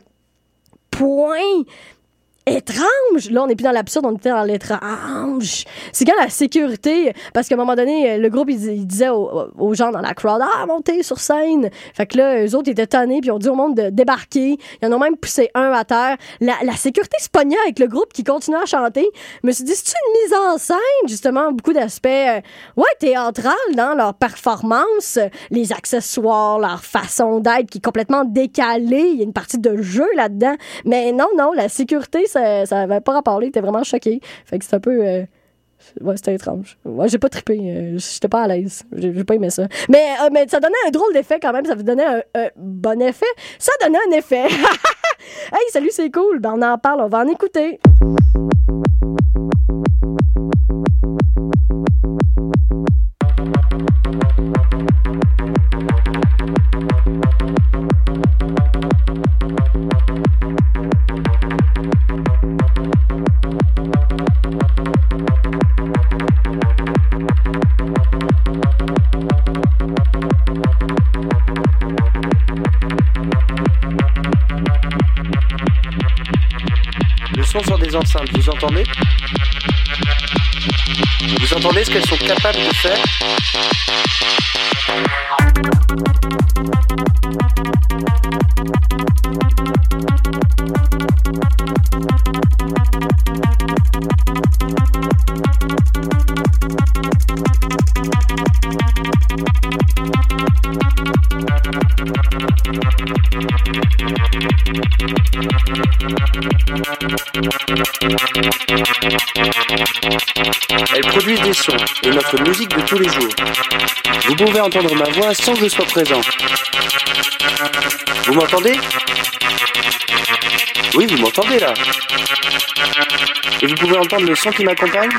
point étrange, là on n'est plus dans l'absurde, on était dans l'étrange, c'est quand la sécurité, parce qu'à un moment donné le groupe il disait aux gens dans la crowd, montez sur scène, fait que là eux autres ils étaient tannés puis ils ont dit au monde de débarquer, ils en ont même poussé un à terre, la sécurité se pognait avec le groupe qui continuait à chanter. Je me suis dit, c'est une mise en scène, justement, beaucoup d'aspects théâtral dans leur performance, les accessoires, leur façon d'être qui est complètement décalée, il y a une partie de jeu là-dedans, mais non, la sécurité ça avait pas rapport, il était vraiment choqué. Fait que c'est un peu Ouais, c'était étrange. Ouais, j'ai pas trippé. J'étais pas à l'aise. J'ai pas aimé ça. Mais ça donnait un drôle d'effet quand même. Ça donnait un bon effet. Ça donnait un effet. Hey, salut, c'est cool. Ben, on en parle. On va en écouter. Le son sort des enceintes, vous entendez? Vous entendez ce qu'elles sont capables de faire? Elles produisent des sons et notre musique de tous les jours. Vous pouvez entendre ma voix sans que je sois présent. Vous m'entendez? Oui, vous m'entendez là. Et vous pouvez entendre le son qui m'accompagne?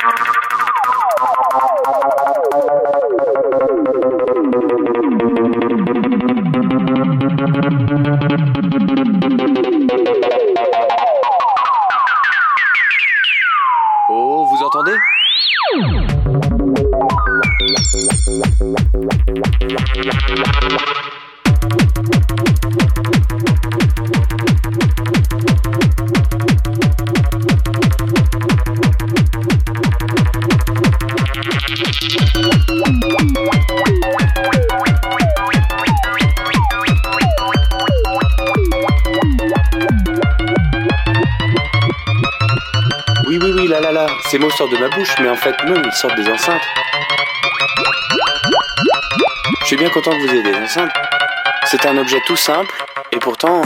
Oh, vous entendez? Oui, là, ces mots sortent de ma bouche, mais en fait, non, ils sortent des enceintes. Je suis bien content que vous ayez des enceintes. C'est un objet tout simple, et pourtant...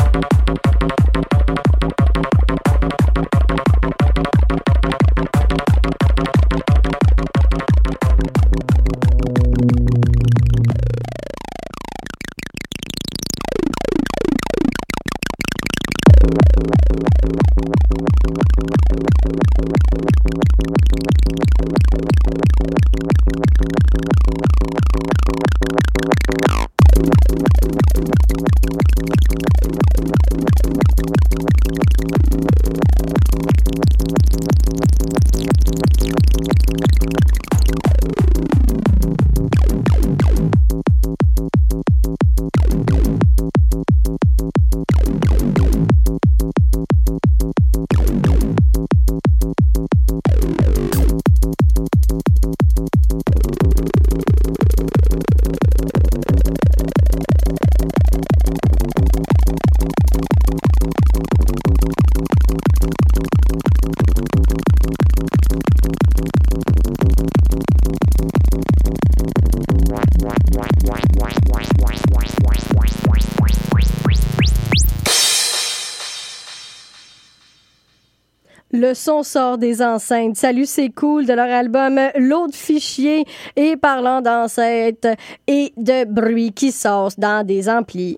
Le son sort des enceintes. Salut, c'est cool de leur album L'autre fichier. Et parlant d'enceintes et de bruit qui sort dans des amplis.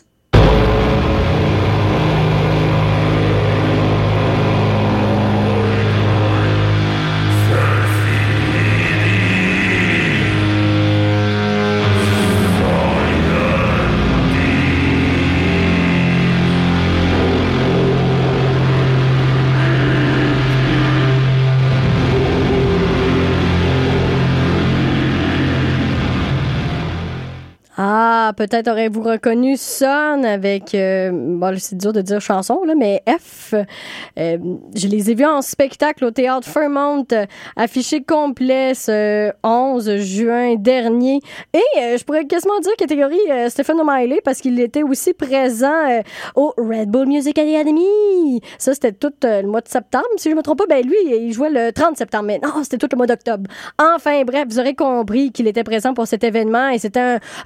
Ah, peut-être aurez-vous reconnu Son avec, bon, c'est dur de dire chanson, là, mais F. Je les ai vus en spectacle au Théâtre Fairmont, affiché complet ce 11 juin dernier. Et je pourrais quasiment dire catégorie Stephen O'Malley parce qu'il était aussi présent au Red Bull Music Academy. Ça, c'était tout le mois de septembre. Si je ne me trompe pas, ben lui, il jouait le 30 septembre. Mais non, c'était tout le mois d'octobre. Enfin, bref, vous aurez compris qu'il était présent pour cet événement et c'était un gros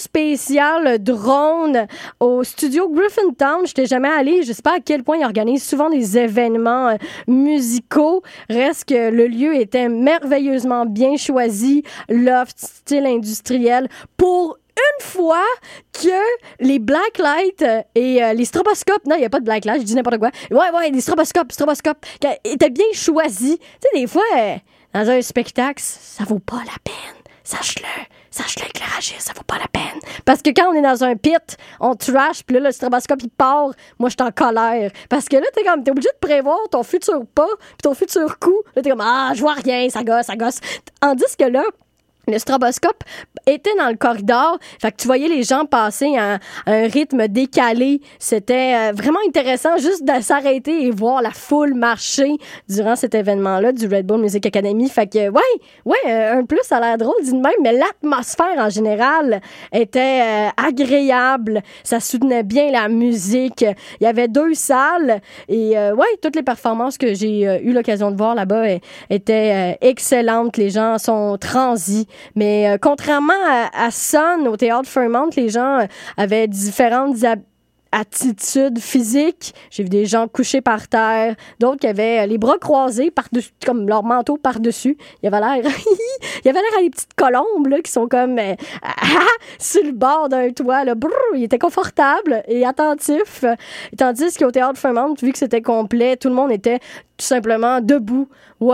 spécial drone au studio Griffintown. Je n'étais jamais allée. Je sais pas à quel point ils organisent souvent des événements musicaux. Reste que le lieu était merveilleusement bien choisi. Loft, style industriel. Pour une fois que les blacklights et les stroboscopes, non, il n'y a pas de blacklight, je dis n'importe quoi. Ouais, les stroboscopes étaient bien choisis. Tu sais, des fois, dans un spectacle, ça vaut pas la peine. Sache-le, éclairagiste, ça vaut pas la peine. Parce que quand on est dans un pit, on trash, puis là, le stroboscope, il part, moi, je suis en colère. Parce que là, t'es obligé de prévoir ton futur pas, puis ton futur coup. Là, t'es comme, je vois rien, ça gosse. Tandis que là, le stroboscope était dans le corridor, fait que tu voyais les gens passer à un rythme décalé. C'était vraiment intéressant juste de s'arrêter et voir la foule marcher durant cet événement-là du Red Bull Music Academy. Fait que, un plus, ça a l'air drôle dit de même, mais l'atmosphère en général était agréable. Ça soutenait bien la musique. Il y avait 2 salles et, toutes les performances que j'ai eu l'occasion de voir là-bas étaient excellentes. Les gens sont transis. Mais contrairement à Sun, au Théâtre Fairmont, les gens avaient différentes attitudes physiques. J'ai vu des gens couchés par terre, d'autres qui avaient les bras croisés par-dessus, comme leur manteau par-dessus. Il avait l'air à des petites colombes là, qui sont comme sur le bord d'un toit. Là. Brrr, il était confortable et attentif. Tandis qu'au Théâtre Fairmont, vu que c'était complet, tout le monde était tout simplement debout, ou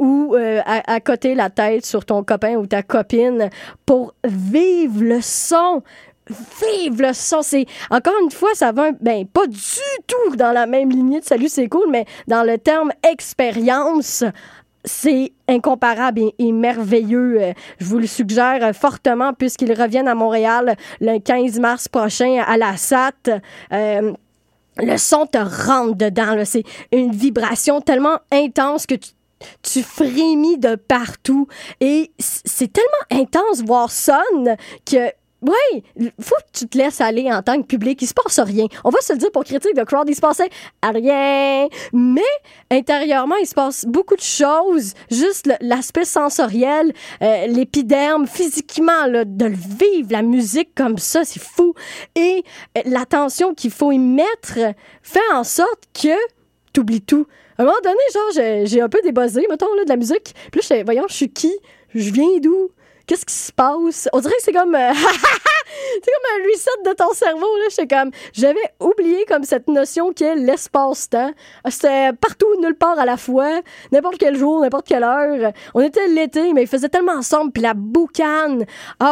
à côté la tête sur ton copain ou ta copine pour vivre le son. C'est, encore une fois, ça va pas du tout dans la même lignée de Salut, c'est cool, mais dans le terme expérience, c'est incomparable et merveilleux. Je vous le suggère fortement puisqu'ils reviennent à Montréal le 15 mars prochain à la SAT. Le son te rentre dedans, là. C'est une vibration tellement intense que tu frémis de partout. Et c'est tellement intense voir Sun que faut que tu te laisses aller en tant que public. Il se passe rien. On va se le dire pour Critique de Crowd, il se passait rien. Mais intérieurement, il se passe beaucoup de choses. Juste l'aspect sensoriel, l'épiderme, physiquement, là, de le vivre, la musique comme ça, c'est fou. Et l'attention qu'il faut y mettre fait en sorte que t'oublies tout. À un moment donné, genre, j'ai un peu débuzzé, mettons, là, de la musique. Puis là, voyons, je suis qui? Je viens d'où? Qu'est-ce qui se passe? On dirait que c'est comme... c'est comme un reset de ton cerveau, là. J'avais oublié comme cette notion qu'est l'espace-temps. C'était partout, nulle part à la fois. N'importe quel jour, n'importe quelle heure. On était l'été, mais il faisait tellement sombre. Puis la boucane.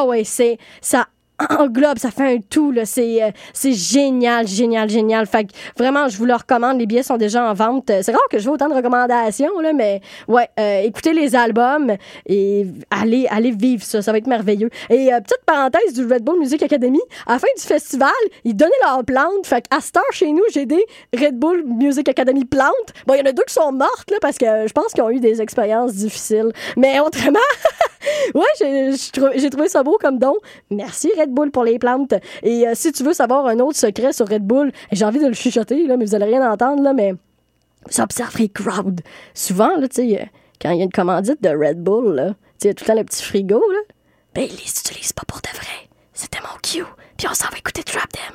Ça englobe, ça fait un tout, là. C'est génial. Fait que vraiment, je vous le recommande. Les billets sont déjà en vente. C'est rare que je vois autant de recommandations, là, mais écoutez les albums et allez vivre ça. Ça va être merveilleux. Et petite parenthèse du Red Bull Music Academy, à la fin du festival, ils donnaient leurs plantes. Fait qu'à cette heure, chez nous, j'ai des Red Bull Music Academy plantes. Bon, il y en a 2 qui sont mortes, là, parce que je pense qu'ils ont eu des expériences difficiles. Mais autrement, j'ai trouvé ça beau comme don. Merci Red Bull pour les plantes. Et si tu veux savoir un autre secret sur Red Bull, j'ai envie de le chuchoter, là, mais vous allez rien entendre, là, mais vous observerez Crowd. Souvent, là, tu sais, quand il y a une commandite de Red Bull, là, tu sais, il y a tout le temps le petit frigo, là, ben, ils les utilisent pas pour de vrai. C'était mon cue. Puis on s'en va écouter Trap Them.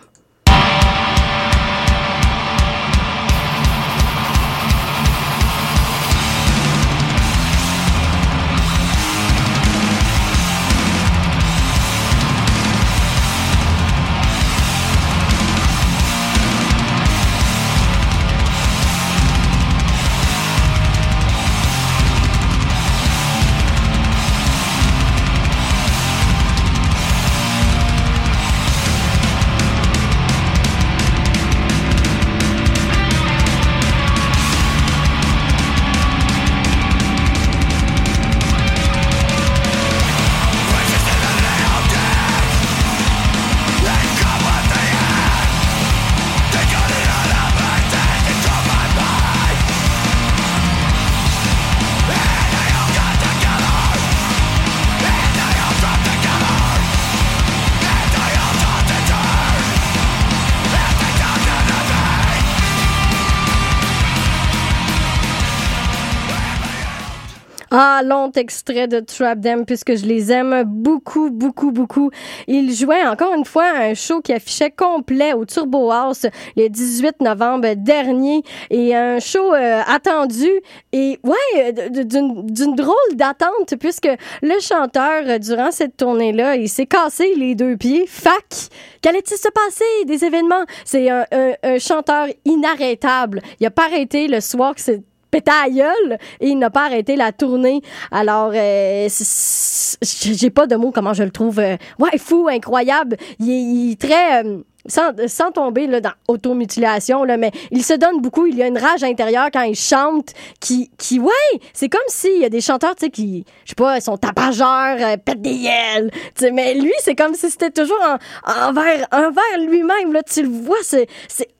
long extrait de Trap Them puisque je les aime beaucoup, beaucoup, beaucoup. Ils jouaient encore une fois un show qui affichait complet au Turbo House le 18 novembre dernier et un show attendu et d'une drôle d'attente puisque le chanteur durant cette tournée-là, il s'est cassé les 2 pieds. Fac, qu'allait-il se passer? Des événements. C'est un chanteur inarrêtable. Il a pas arrêté le soir que c'est pété à gueule et il n'a pas arrêté la tournée. Alors, j'ai pas de mots comment je le trouve. Fou, incroyable. Il est très... sans tomber là, dans automutilation, là, mais il se donne beaucoup. Il y a une rage intérieure quand il chante qui c'est comme s'il y a des chanteurs, tu sais, qui, je sais pas, sont tapageurs, pètent des yeux, tu sais, mais lui, c'est comme si c'était toujours envers lui-même, là, tu le vois, c'est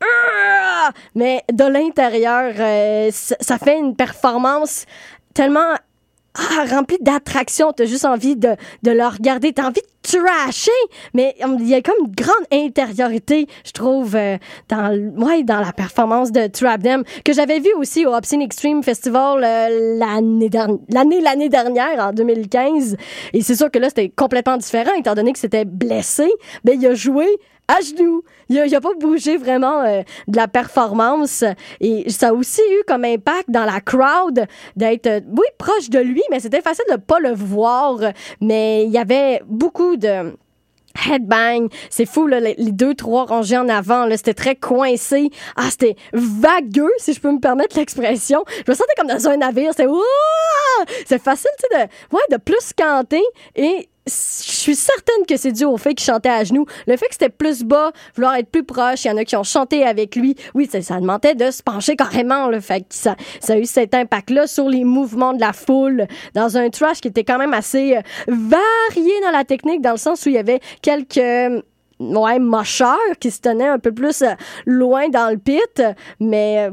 mais de l'intérieur, ça fait une performance tellement rempli d'attraction, t'as juste envie de le regarder, t'as envie de trasher, mais il y a comme une grande intériorité, je trouve, dans la performance de Trap Them, que j'avais vu aussi au Obscene Extreme Festival l'année dernière, en 2015, et c'est sûr que là, c'était complètement différent, étant donné que c'était blessé, mais il a joué à genoux. Il a pas bougé vraiment de la performance. Et ça a aussi eu comme impact dans la crowd d'être, proche de lui, mais c'était facile de pas le voir. Mais il y avait beaucoup de headbang. C'est fou, là, les 2-3 rangées en avant, là, c'était très coincé. C'était vagueux, si je peux me permettre l'expression. Je me sentais comme dans un navire. C'était c'est facile, tu sais, de plus canter et je suis certaine que c'est dû au fait qu'il chantait à genoux. Le fait que c'était plus bas, vouloir être plus proche, il y en a qui ont chanté avec lui. Oui, ça demandait de se pencher carrément. Là, fait que ça a eu cet impact-là sur les mouvements de la foule dans un thrash qui était quand même assez varié dans la technique, dans le sens où il y avait quelques mocheurs qui se tenaient un peu plus loin dans le pit, mais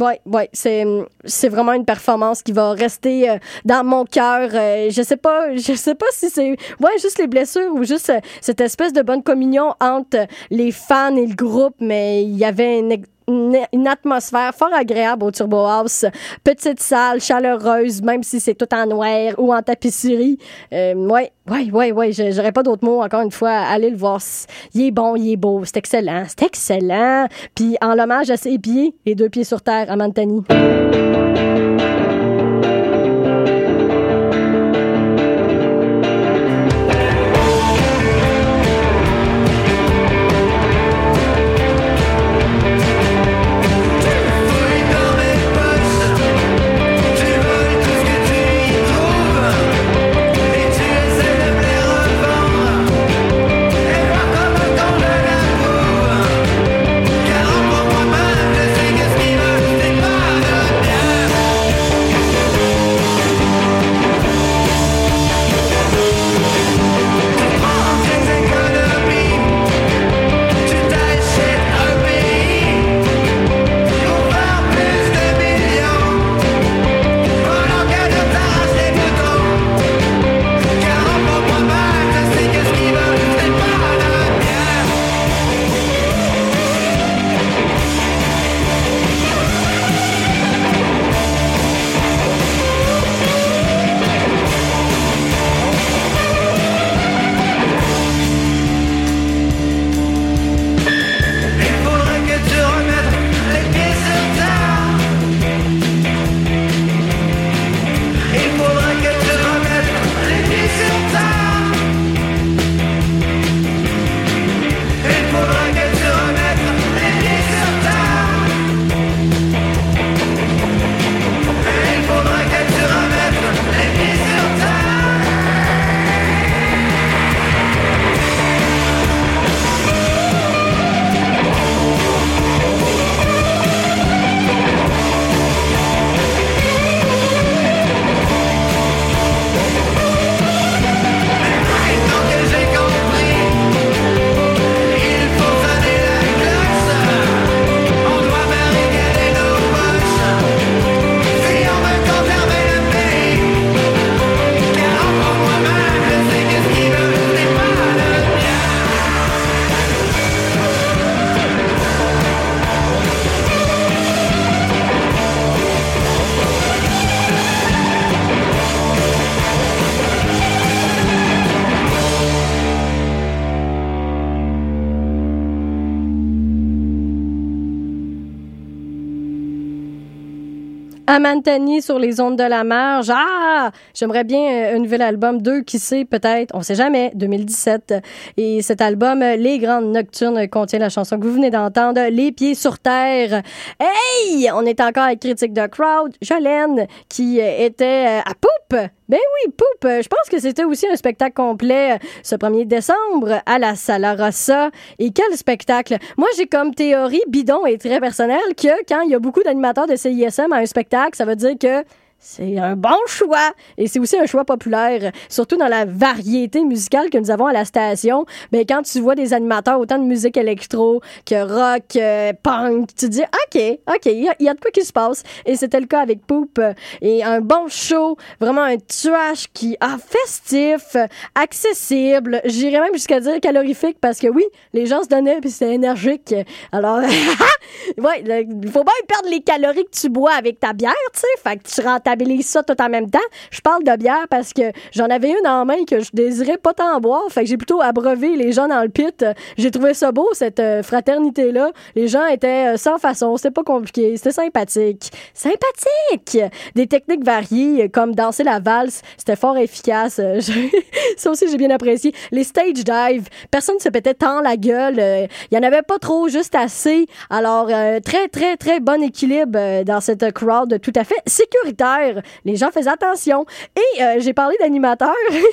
c'est vraiment une performance qui va rester dans mon cœur. Je sais pas si c'est juste les blessures ou juste cette espèce de bonne communion entre les fans et le groupe, mais il y avait une atmosphère fort agréable au Turbo House. Petite salle, chaleureuse, même si c'est tout en noir ou en tapisserie. J'aurais pas d'autres mots, encore une fois. Allez le voir. Il est bon, il est beau. C'est excellent. Puis en l'hommage à ses pieds, les 2 pieds sur terre à Mantani. Amantani sur les ondes de la marge. Ah! J'aimerais bien un nouvel album, 2, qui sait, peut-être, on sait jamais, 2017. Et cet album, Les Grandes Nocturnes, contient la chanson que vous venez d'entendre, Les Pieds sur Terre. Hey! On est encore avec Critique de Crowd, Jolene, qui était à Poupe. Ben oui, Poupe. Je pense que c'était aussi un spectacle complet ce 1er décembre à la Sala Rossa. Et quel spectacle! Moi, j'ai comme théorie bidon et très personnelle que quand il y a beaucoup d'animateurs de CISM à un spectacle, ça veut dire que c'est un bon choix et c'est aussi un choix populaire, surtout dans la variété musicale que nous avons à la station. Ben, quand tu vois des animateurs autant de musique électro que rock, punk, tu te dis OK, il y a de quoi qui se passe. Et c'était le cas avec Poupe. Et un bon show, vraiment un trash qui festif, accessible, j'irais même jusqu'à dire calorifique parce que oui, les gens se donnaient puis c'était énergique. Alors, ouais, il faut bien perdre les calories que tu bois avec ta bière, tu sais, fait que tu rentabilises ça tout en même temps. Je parle de bière parce que j'en avais une en main que je désirais pas tant boire, fait que j'ai plutôt abreuvé les gens dans le pit. J'ai trouvé ça beau, cette fraternité-là. Les gens étaient sans façon, c'était pas compliqué, c'était sympathique. Sympathique! Des techniques variées, comme danser la valse, c'était fort efficace. Ça aussi, j'ai bien apprécié. Les stage dives, personne ne se pétait tant la gueule. Il y en avait pas trop, juste assez. Alors, très, très, très bon équilibre dans cette crowd tout à fait sécuritaire. Les gens faisaient attention. Et j'ai parlé d'animateur.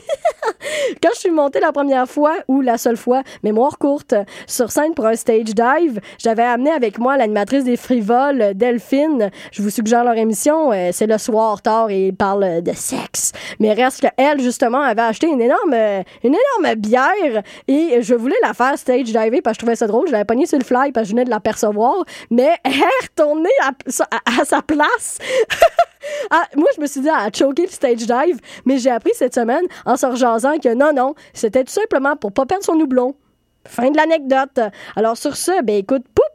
Quand je suis montée la première fois, ou la seule fois, mémoire courte, sur scène pour un stage dive, j'avais amené avec moi l'animatrice des Frivoles, Delphine. Je vous suggère leur émission. C'est le soir tard et ils parlent de sexe. Mais reste qu'elle, justement, avait acheté une énorme bière et je voulais la faire stage diver parce que je trouvais ça drôle. Je l'avais pognée sur le fly parce que je venais de l'apercevoir. Mais elle est retournée à sa place. Moi, je me suis dit à choquer le stage dive, mais j'ai appris cette semaine en se rejasant que non, c'était tout simplement pour pas perdre son houblon. Fin de l'anecdote. Alors sur ce, ben écoute, poup.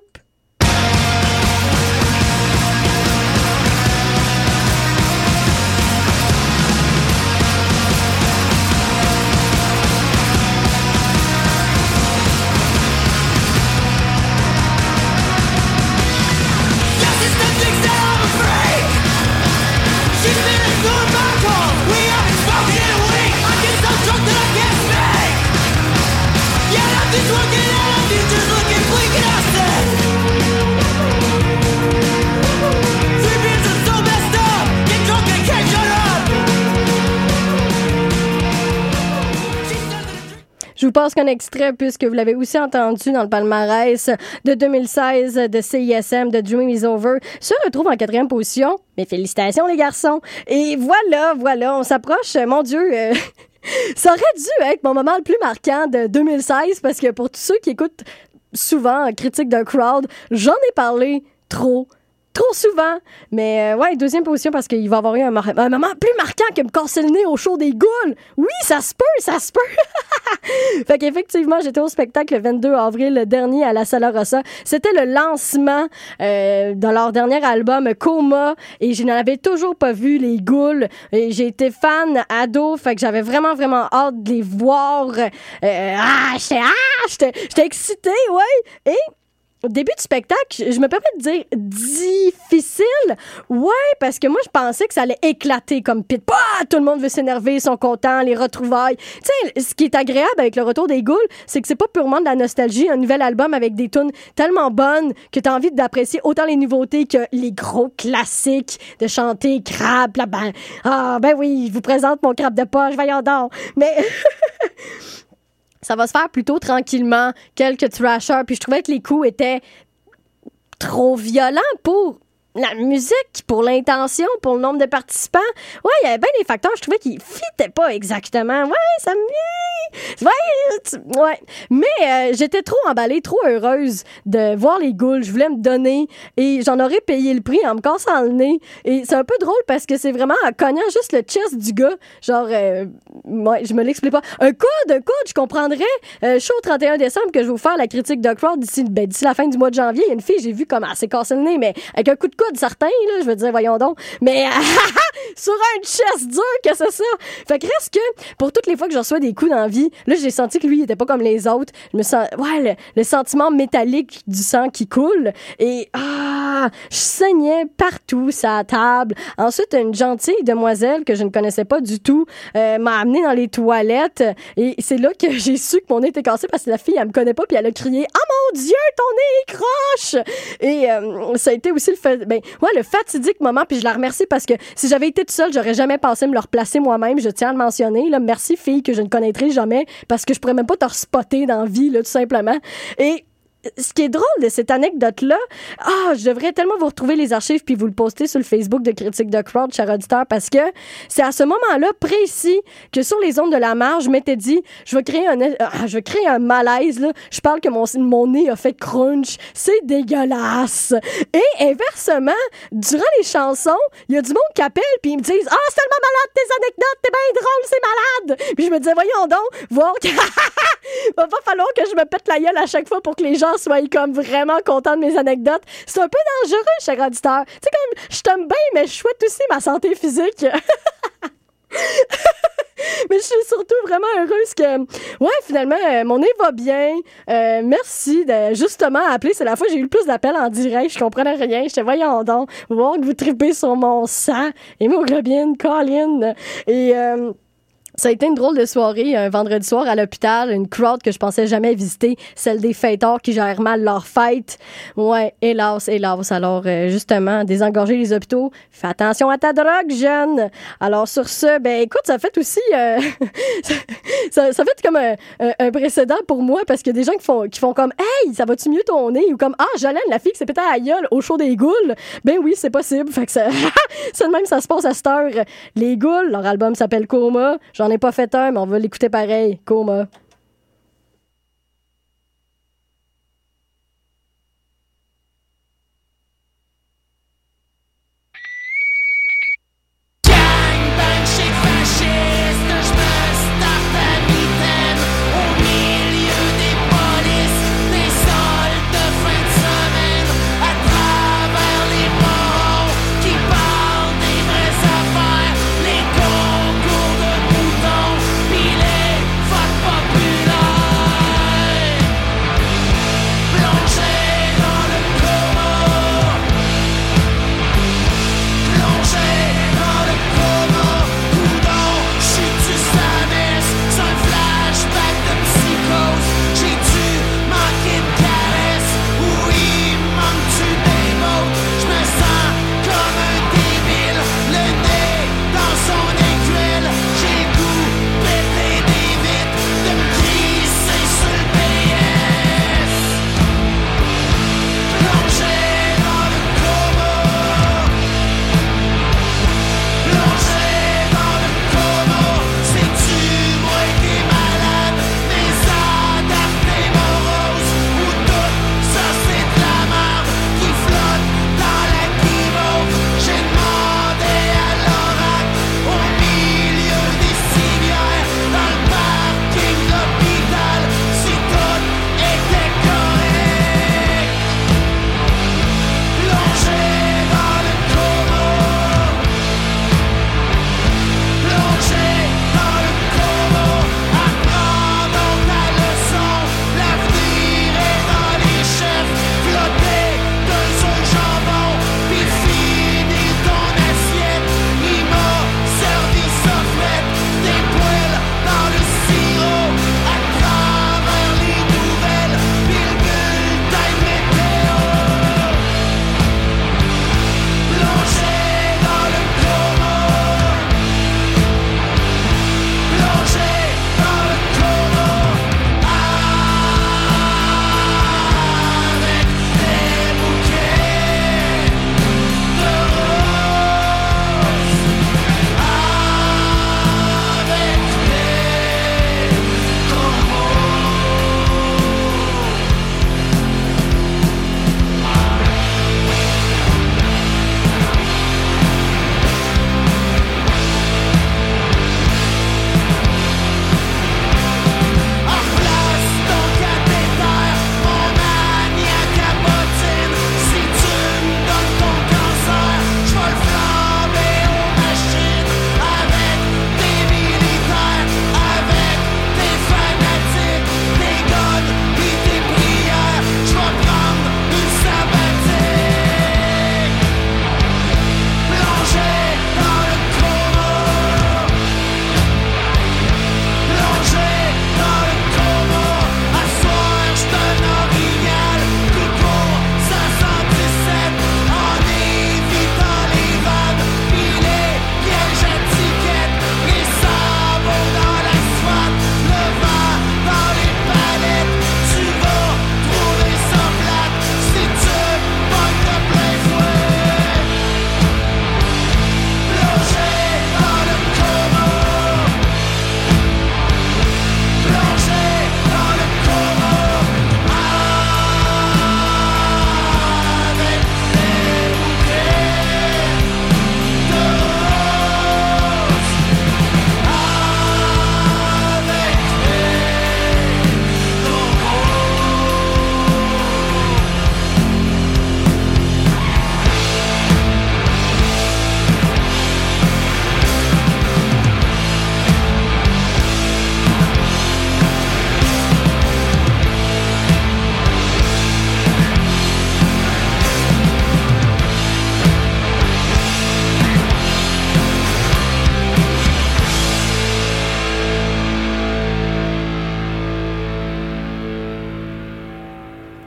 Je vous passe qu'un extrait puisque vous l'avez aussi entendu dans le palmarès de 2016 de CISM, de Dream is Over, se retrouve en 4e position. Mais félicitations les garçons. Et voilà, on s'approche, mon Dieu... Ça aurait dû être mon moment le plus marquant de 2016 parce que pour tous ceux qui écoutent souvent Critique de Crowd, j'en ai parlé trop souvent. Mais ouais, 2e position parce qu'il va y avoir eu un moment plus marquant que me casser le nez au show des Goules. Oui, ça se peut. Fait qu'effectivement, j'étais au spectacle le 22 avril dernier à la Sala Rossa. C'était le lancement de leur dernier album Coma et je n'avais toujours pas vu les Goules. Et j'ai été fan ado, fait que j'avais vraiment hâte de les voir. J'étais excitée, ouais. Et au début du spectacle, je me permets de dire difficile. Ouais, parce que moi, je pensais que ça allait éclater comme pit. Tout le monde veut s'énerver, ils sont contents, les retrouvailles. Tu sais, ce qui est agréable avec le retour des Goules, c'est que c'est pas purement de la nostalgie. Un nouvel album avec des tunes tellement bonnes que t'as envie d'apprécier autant les nouveautés que les gros classiques de chanter crabe, là, ben oui, je vous présente mon crabe de poche, voyons donc. Mais... ça va se faire plutôt tranquillement, quelques thrashers, puis je trouvais que les coups étaient trop violents pour la musique, pour l'intention, pour le nombre de participants. Ouais, il y avait bien des facteurs, je trouvais qu'ils fitaient pas exactement. Ouais, ça me... Ouais. Mais j'étais trop emballée, trop heureuse de voir les Goules. Je voulais me donner et j'en aurais payé le prix en me cassant le nez. Et c'est un peu drôle parce que c'est vraiment en cognant juste le chest du gars. Genre, ouais, je me l'explique pas. Un coude, je comprendrais. Show 31 décembre que je vais vous faire la critique de Crowd d'ici la fin du mois de janvier. Il y a une fille, j'ai vu comment elle s'est cassé le nez, mais avec un coup de coude certain, là, je veux dire, voyons donc. Mais sur un chest dur que c'est ça. Fait que reste que, pour toutes les fois que je reçois des coups dans la vie, là, là, j'ai senti que lui, il était pas comme les autres. Je me sens, le sentiment métallique du sang qui coule. Et, je saignais partout, sa table. Ensuite, une gentille demoiselle que je ne connaissais pas du tout m'a amenée dans les toilettes. Et c'est là que j'ai su que mon nez était cassé parce que la fille, elle me connaît pas, puis elle a crié « Oh mon Dieu, ton nez est croche! » Et ça a été aussi le fatidique moment, puis je la remercie parce que si j'avais été toute seule, j'aurais jamais pensé me le replacer moi-même. Je tiens à le mentionner. Là, merci, fille, que je ne connaîtrai jamais, parce que je pourrais même pas te respotter dans la vie, là, tout simplement. Et ce qui est drôle de cette anecdote-là, je devrais tellement vous retrouver les archives puis vous le poster sur le Facebook de Critique de Crowd, cher auditeur, parce que c'est à ce moment-là précis que sur les ondes de la marge, je m'étais dit, je vais créer un malaise, là. Je parle que mon nez a fait crunch. C'est dégueulasse. Et inversement, durant les chansons, il y a du monde qui appelle puis ils me disent, c'est tellement malade tes anecdotes, t'es bien drôle, c'est malade. Puis je me disais, voyons donc, voir que va pas falloir que je me pète la gueule à chaque fois pour que les gens soient comme vraiment contents de mes anecdotes. C'est un peu dangereux, cher auditeur. Tu sais, comme, je t'aime bien, mais je souhaite aussi ma santé physique. Mais je suis surtout vraiment heureuse que, finalement, mon nez va bien. Merci de justement appeler. C'est la fois que j'ai eu le plus d'appels en direct. Je comprenais rien. J'étais, voyons donc, voir que vous tripez sur mon sang, hémoglobine, Colin. Et, ça a été une drôle de soirée, un vendredi soir à l'hôpital, une crowd que je pensais jamais visiter, celle des fêtards qui gèrent mal leur fête. Ouais, hélas. Alors, justement, désengorger les hôpitaux, fais attention à ta drogue, jeune. Alors, sur ce, écoute, ça fait aussi, ça fait comme un précédent pour moi, parce qu'il y a des gens qui font comme, hey, ça va-tu mieux ton nez? Ou comme, Jolene, la fille qui s'est pétée à la gueule au show des Goules. Ben oui, c'est possible. Fait que ça, ça de même, ça se passe à cette heure. Les Goules, leur album s'appelle Coma. J'en ai pas fait un, mais on va l'écouter pareil. Coma. Fuck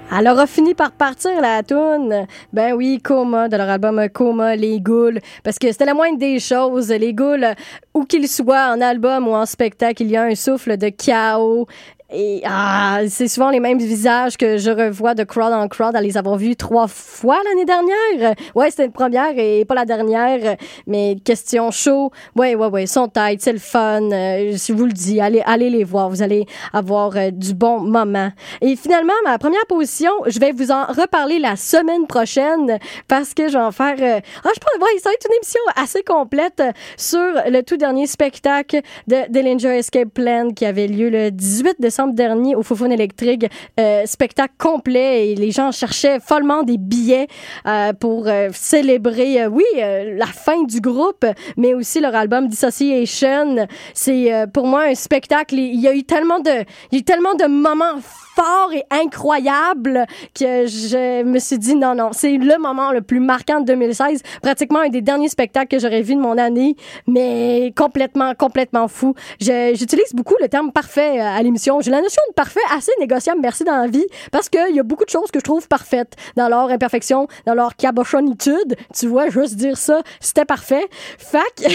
Elle aura fini par partir, la toune. Ben oui, Coma, de leur album Coma, Les Ghouls. Parce que c'était la moindre des choses. Les Ghouls, où qu'ils soient, en album ou en spectacle, il y a un souffle de chaos. Et c'est souvent les mêmes visages que je revois de crowd en crowd à les avoir vus 3 fois l'année dernière. Ouais, c'était une première et pas la dernière, mais question show. Ouais, son tête, c'est le fun. Je vous le dis, allez les voir, vous allez avoir du bon moment. Et finalement, ma première position, je vais vous en reparler la semaine prochaine parce que je vais en faire... ça va être une émission assez complète sur le tout dernier spectacle de Dillinger Escape Plan qui avait lieu le 18 décembre dernier au Foufoune électrique, spectacle complet et les gens cherchaient follement des billets pour célébrer la fin du groupe, mais aussi leur album Dissociation. C'est pour moi un spectacle, il y a eu tellement de moments forts et incroyables que je me suis dit non, c'est le moment le plus marquant de 2016, pratiquement un des derniers spectacles que j'aurais vu de mon année, mais complètement fou. J'utilise beaucoup le terme parfait à l'émission. J'ai la notion de parfait assez négociable, merci, dans la vie, parce qu'il y a beaucoup de choses que je trouve parfaites dans leur imperfection, dans leur cabochonitude. Tu vois, juste dire ça, c'était parfait. Fait que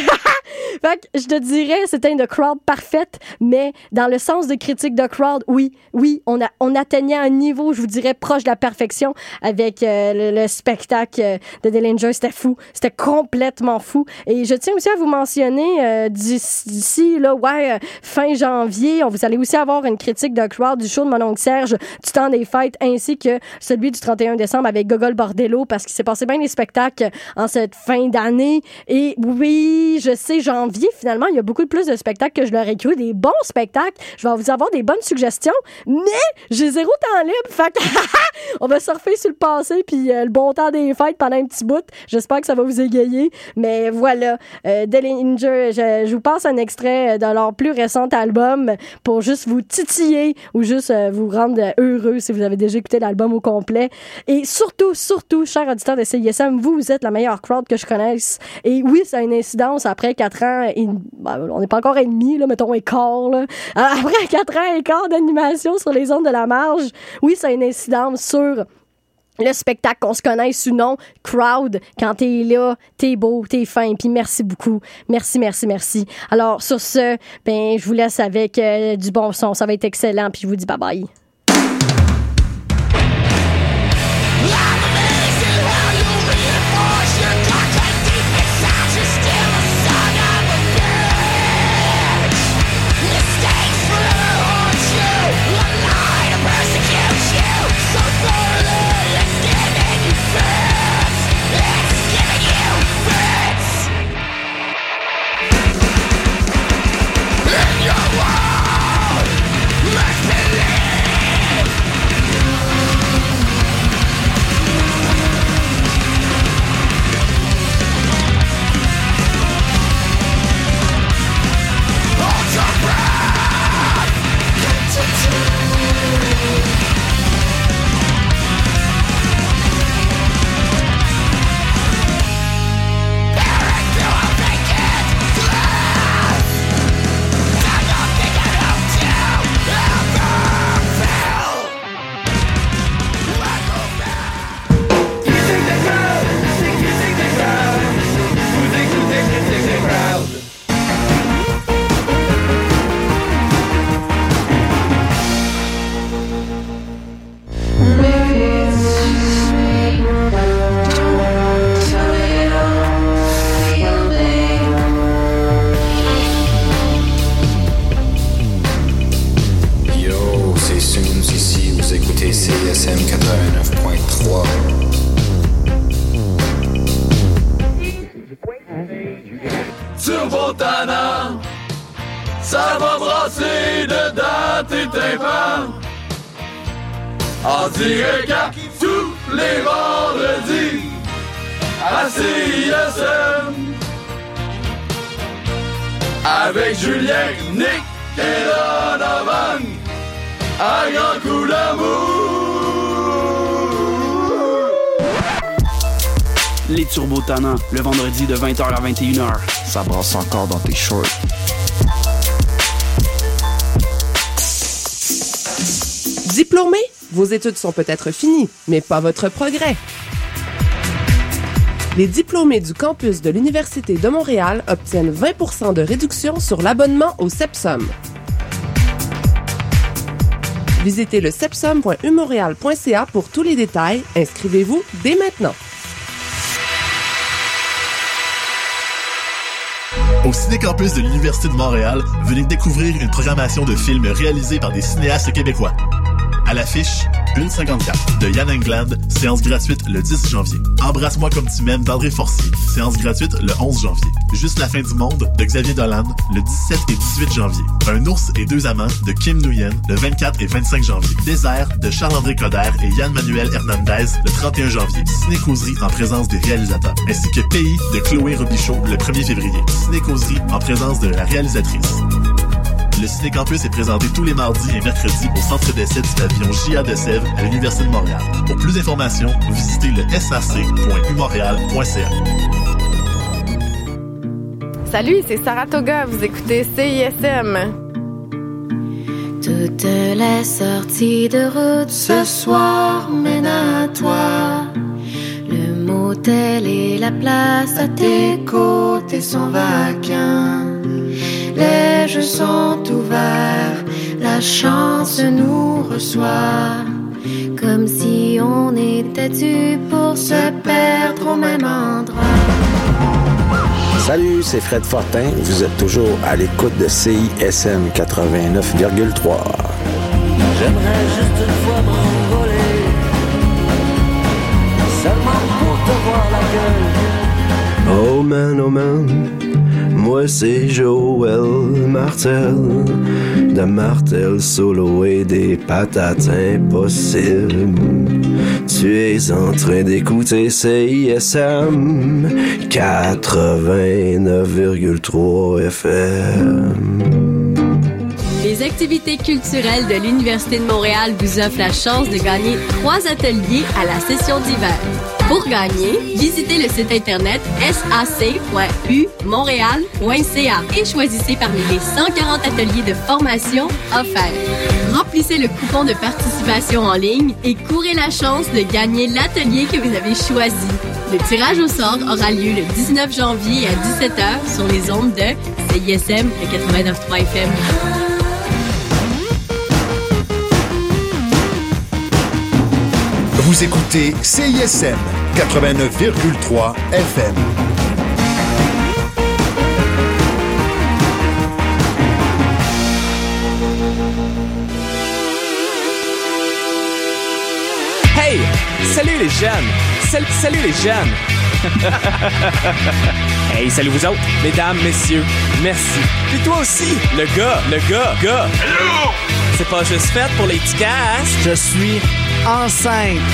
je te dirais, c'était une crowd parfaite, mais dans le sens de critique de crowd, oui, on atteignait un niveau, je vous dirais, proche de la perfection avec le spectacle de Dillinger. C'était fou. C'était complètement fou. Et je tiens aussi à vous mentionner d'ici, fin janvier, vous allez aussi avoir une critique de crowd du show de mon oncle Serge du temps des fêtes, ainsi que celui du 31 décembre avec Gogol Bordello, parce qu'il s'est passé bien des spectacles en cette fin d'année. Et oui, je sais, janvier, finalement, il y a beaucoup plus de spectacles que je leur ai cru, des bons spectacles. Je vais vous avoir des bonnes suggestions, mais j'ai 0 temps libre, fait que on va surfer sur le passé puis le bon temps des fêtes pendant un petit bout. J'espère que ça va vous égayer, mais voilà. Dillinger, je vous passe un extrait de leur plus récent album pour juste vous titiller ou juste vous rendre heureux si vous avez déjà écouté l'album au complet. Et surtout, chers auditeurs de CISM, vous êtes la meilleure crowd que je connaisse. Et oui, ça a une incidence après 4 ans et... on n'est pas encore et demi, là, mettons quart, là. Après 4 ans et quart d'animation sur les ondes de la marge, oui, ça a une incidence sur le spectacle, qu'on se connaisse ou non. Crowd, quand t'es là, t'es beau, t'es fin, puis merci beaucoup. Merci. Alors, sur ce, je vous laisse avec du bon son. Ça va être excellent, puis je vous dis bye-bye. CISM 89.3. Turbo Tana, ça va brasser dedans tes tympans. En direct à tous les vendredis à CISM. Avec Julien, Nick et Donovan, un grand coup d'amour. Les Turbo Tannants, le vendredi de 20h à 21h. Ça brasse encore dans tes shorts. Diplômé, Vos études sont peut-être finies, mais pas votre progrès. Les diplômés du campus de l'Université de Montréal obtiennent 20% de réduction sur l'abonnement au Sepsum. Visitez le sepsum.umontréal.ca pour tous les détails. Inscrivez-vous dès maintenant. Au Ciné-Campus de l'Université de Montréal, venez découvrir une programmation de films réalisés par des cinéastes québécois. À l'affiche, 1,54 de Yann Englund, séance gratuite le 10 janvier. Embrasse-moi comme tu m'aimes d'André Forcier, séance gratuite le 11 janvier. Juste la fin du monde de Xavier Dolan, le 17 et 18 janvier. Un ours et deux amants de Kim Nguyen, le 24 et 25 janvier. Désert de Charles-André Coderre et Yann-Manuel Hernandez, le 31 janvier. Ciné-Causerie en présence des réalisateurs. Ainsi que Pays de Chloé Robichaud, le 1er février. Ciné-Causerie en présence de la réalisatrice. Le Ciné-Campus est présenté tous les mardis et mercredis au centre d'essai du pavillon J.A. de Sèvres à l'Université de Montréal. Pour plus d'informations, visitez le sac.umontréal.ca. Salut, c'est Saratoga, vous écoutez CISM. Toutes les sorties de route ce soir mènent à toi. Le motel et la place à tes côtés sont vacants. Les jeux sont ouverts, la chance nous reçoit. Comme si on était dû pour se perdre au même endroit. Salut, c'est Fred Fortin. Vous êtes toujours à l'écoute de CISM 89,3. J'aimerais juste une fois m'envoler, seulement pour te voir la gueule. Oh man, moi c'est Joël Martel, de Martel Solo et des patates impossibles. Tu es en train d'écouter CISM 89,3 FM. Les activités culturelles de l'Université de Montréal vous offrent la chance de gagner 3 ateliers à la session d'hiver. Pour gagner, visitez le site internet sac.umontréal.ca et choisissez parmi les 140 ateliers de formation offerts. Remplissez le coupon de participation en ligne et courez la chance de gagner l'atelier que vous avez choisi. Le tirage au sort aura lieu le 19 janvier à 17h sur les ondes de CISM 89.3 FM. Vous écoutez CISM 89,3 FM. Hey! Salut les jeunes! Salut les jeunes! Hey, salut vous autres! Mesdames, messieurs, merci. Puis toi aussi, le gars! Hello! C'est pas juste fait pour les petits casques. Je suis enceinte.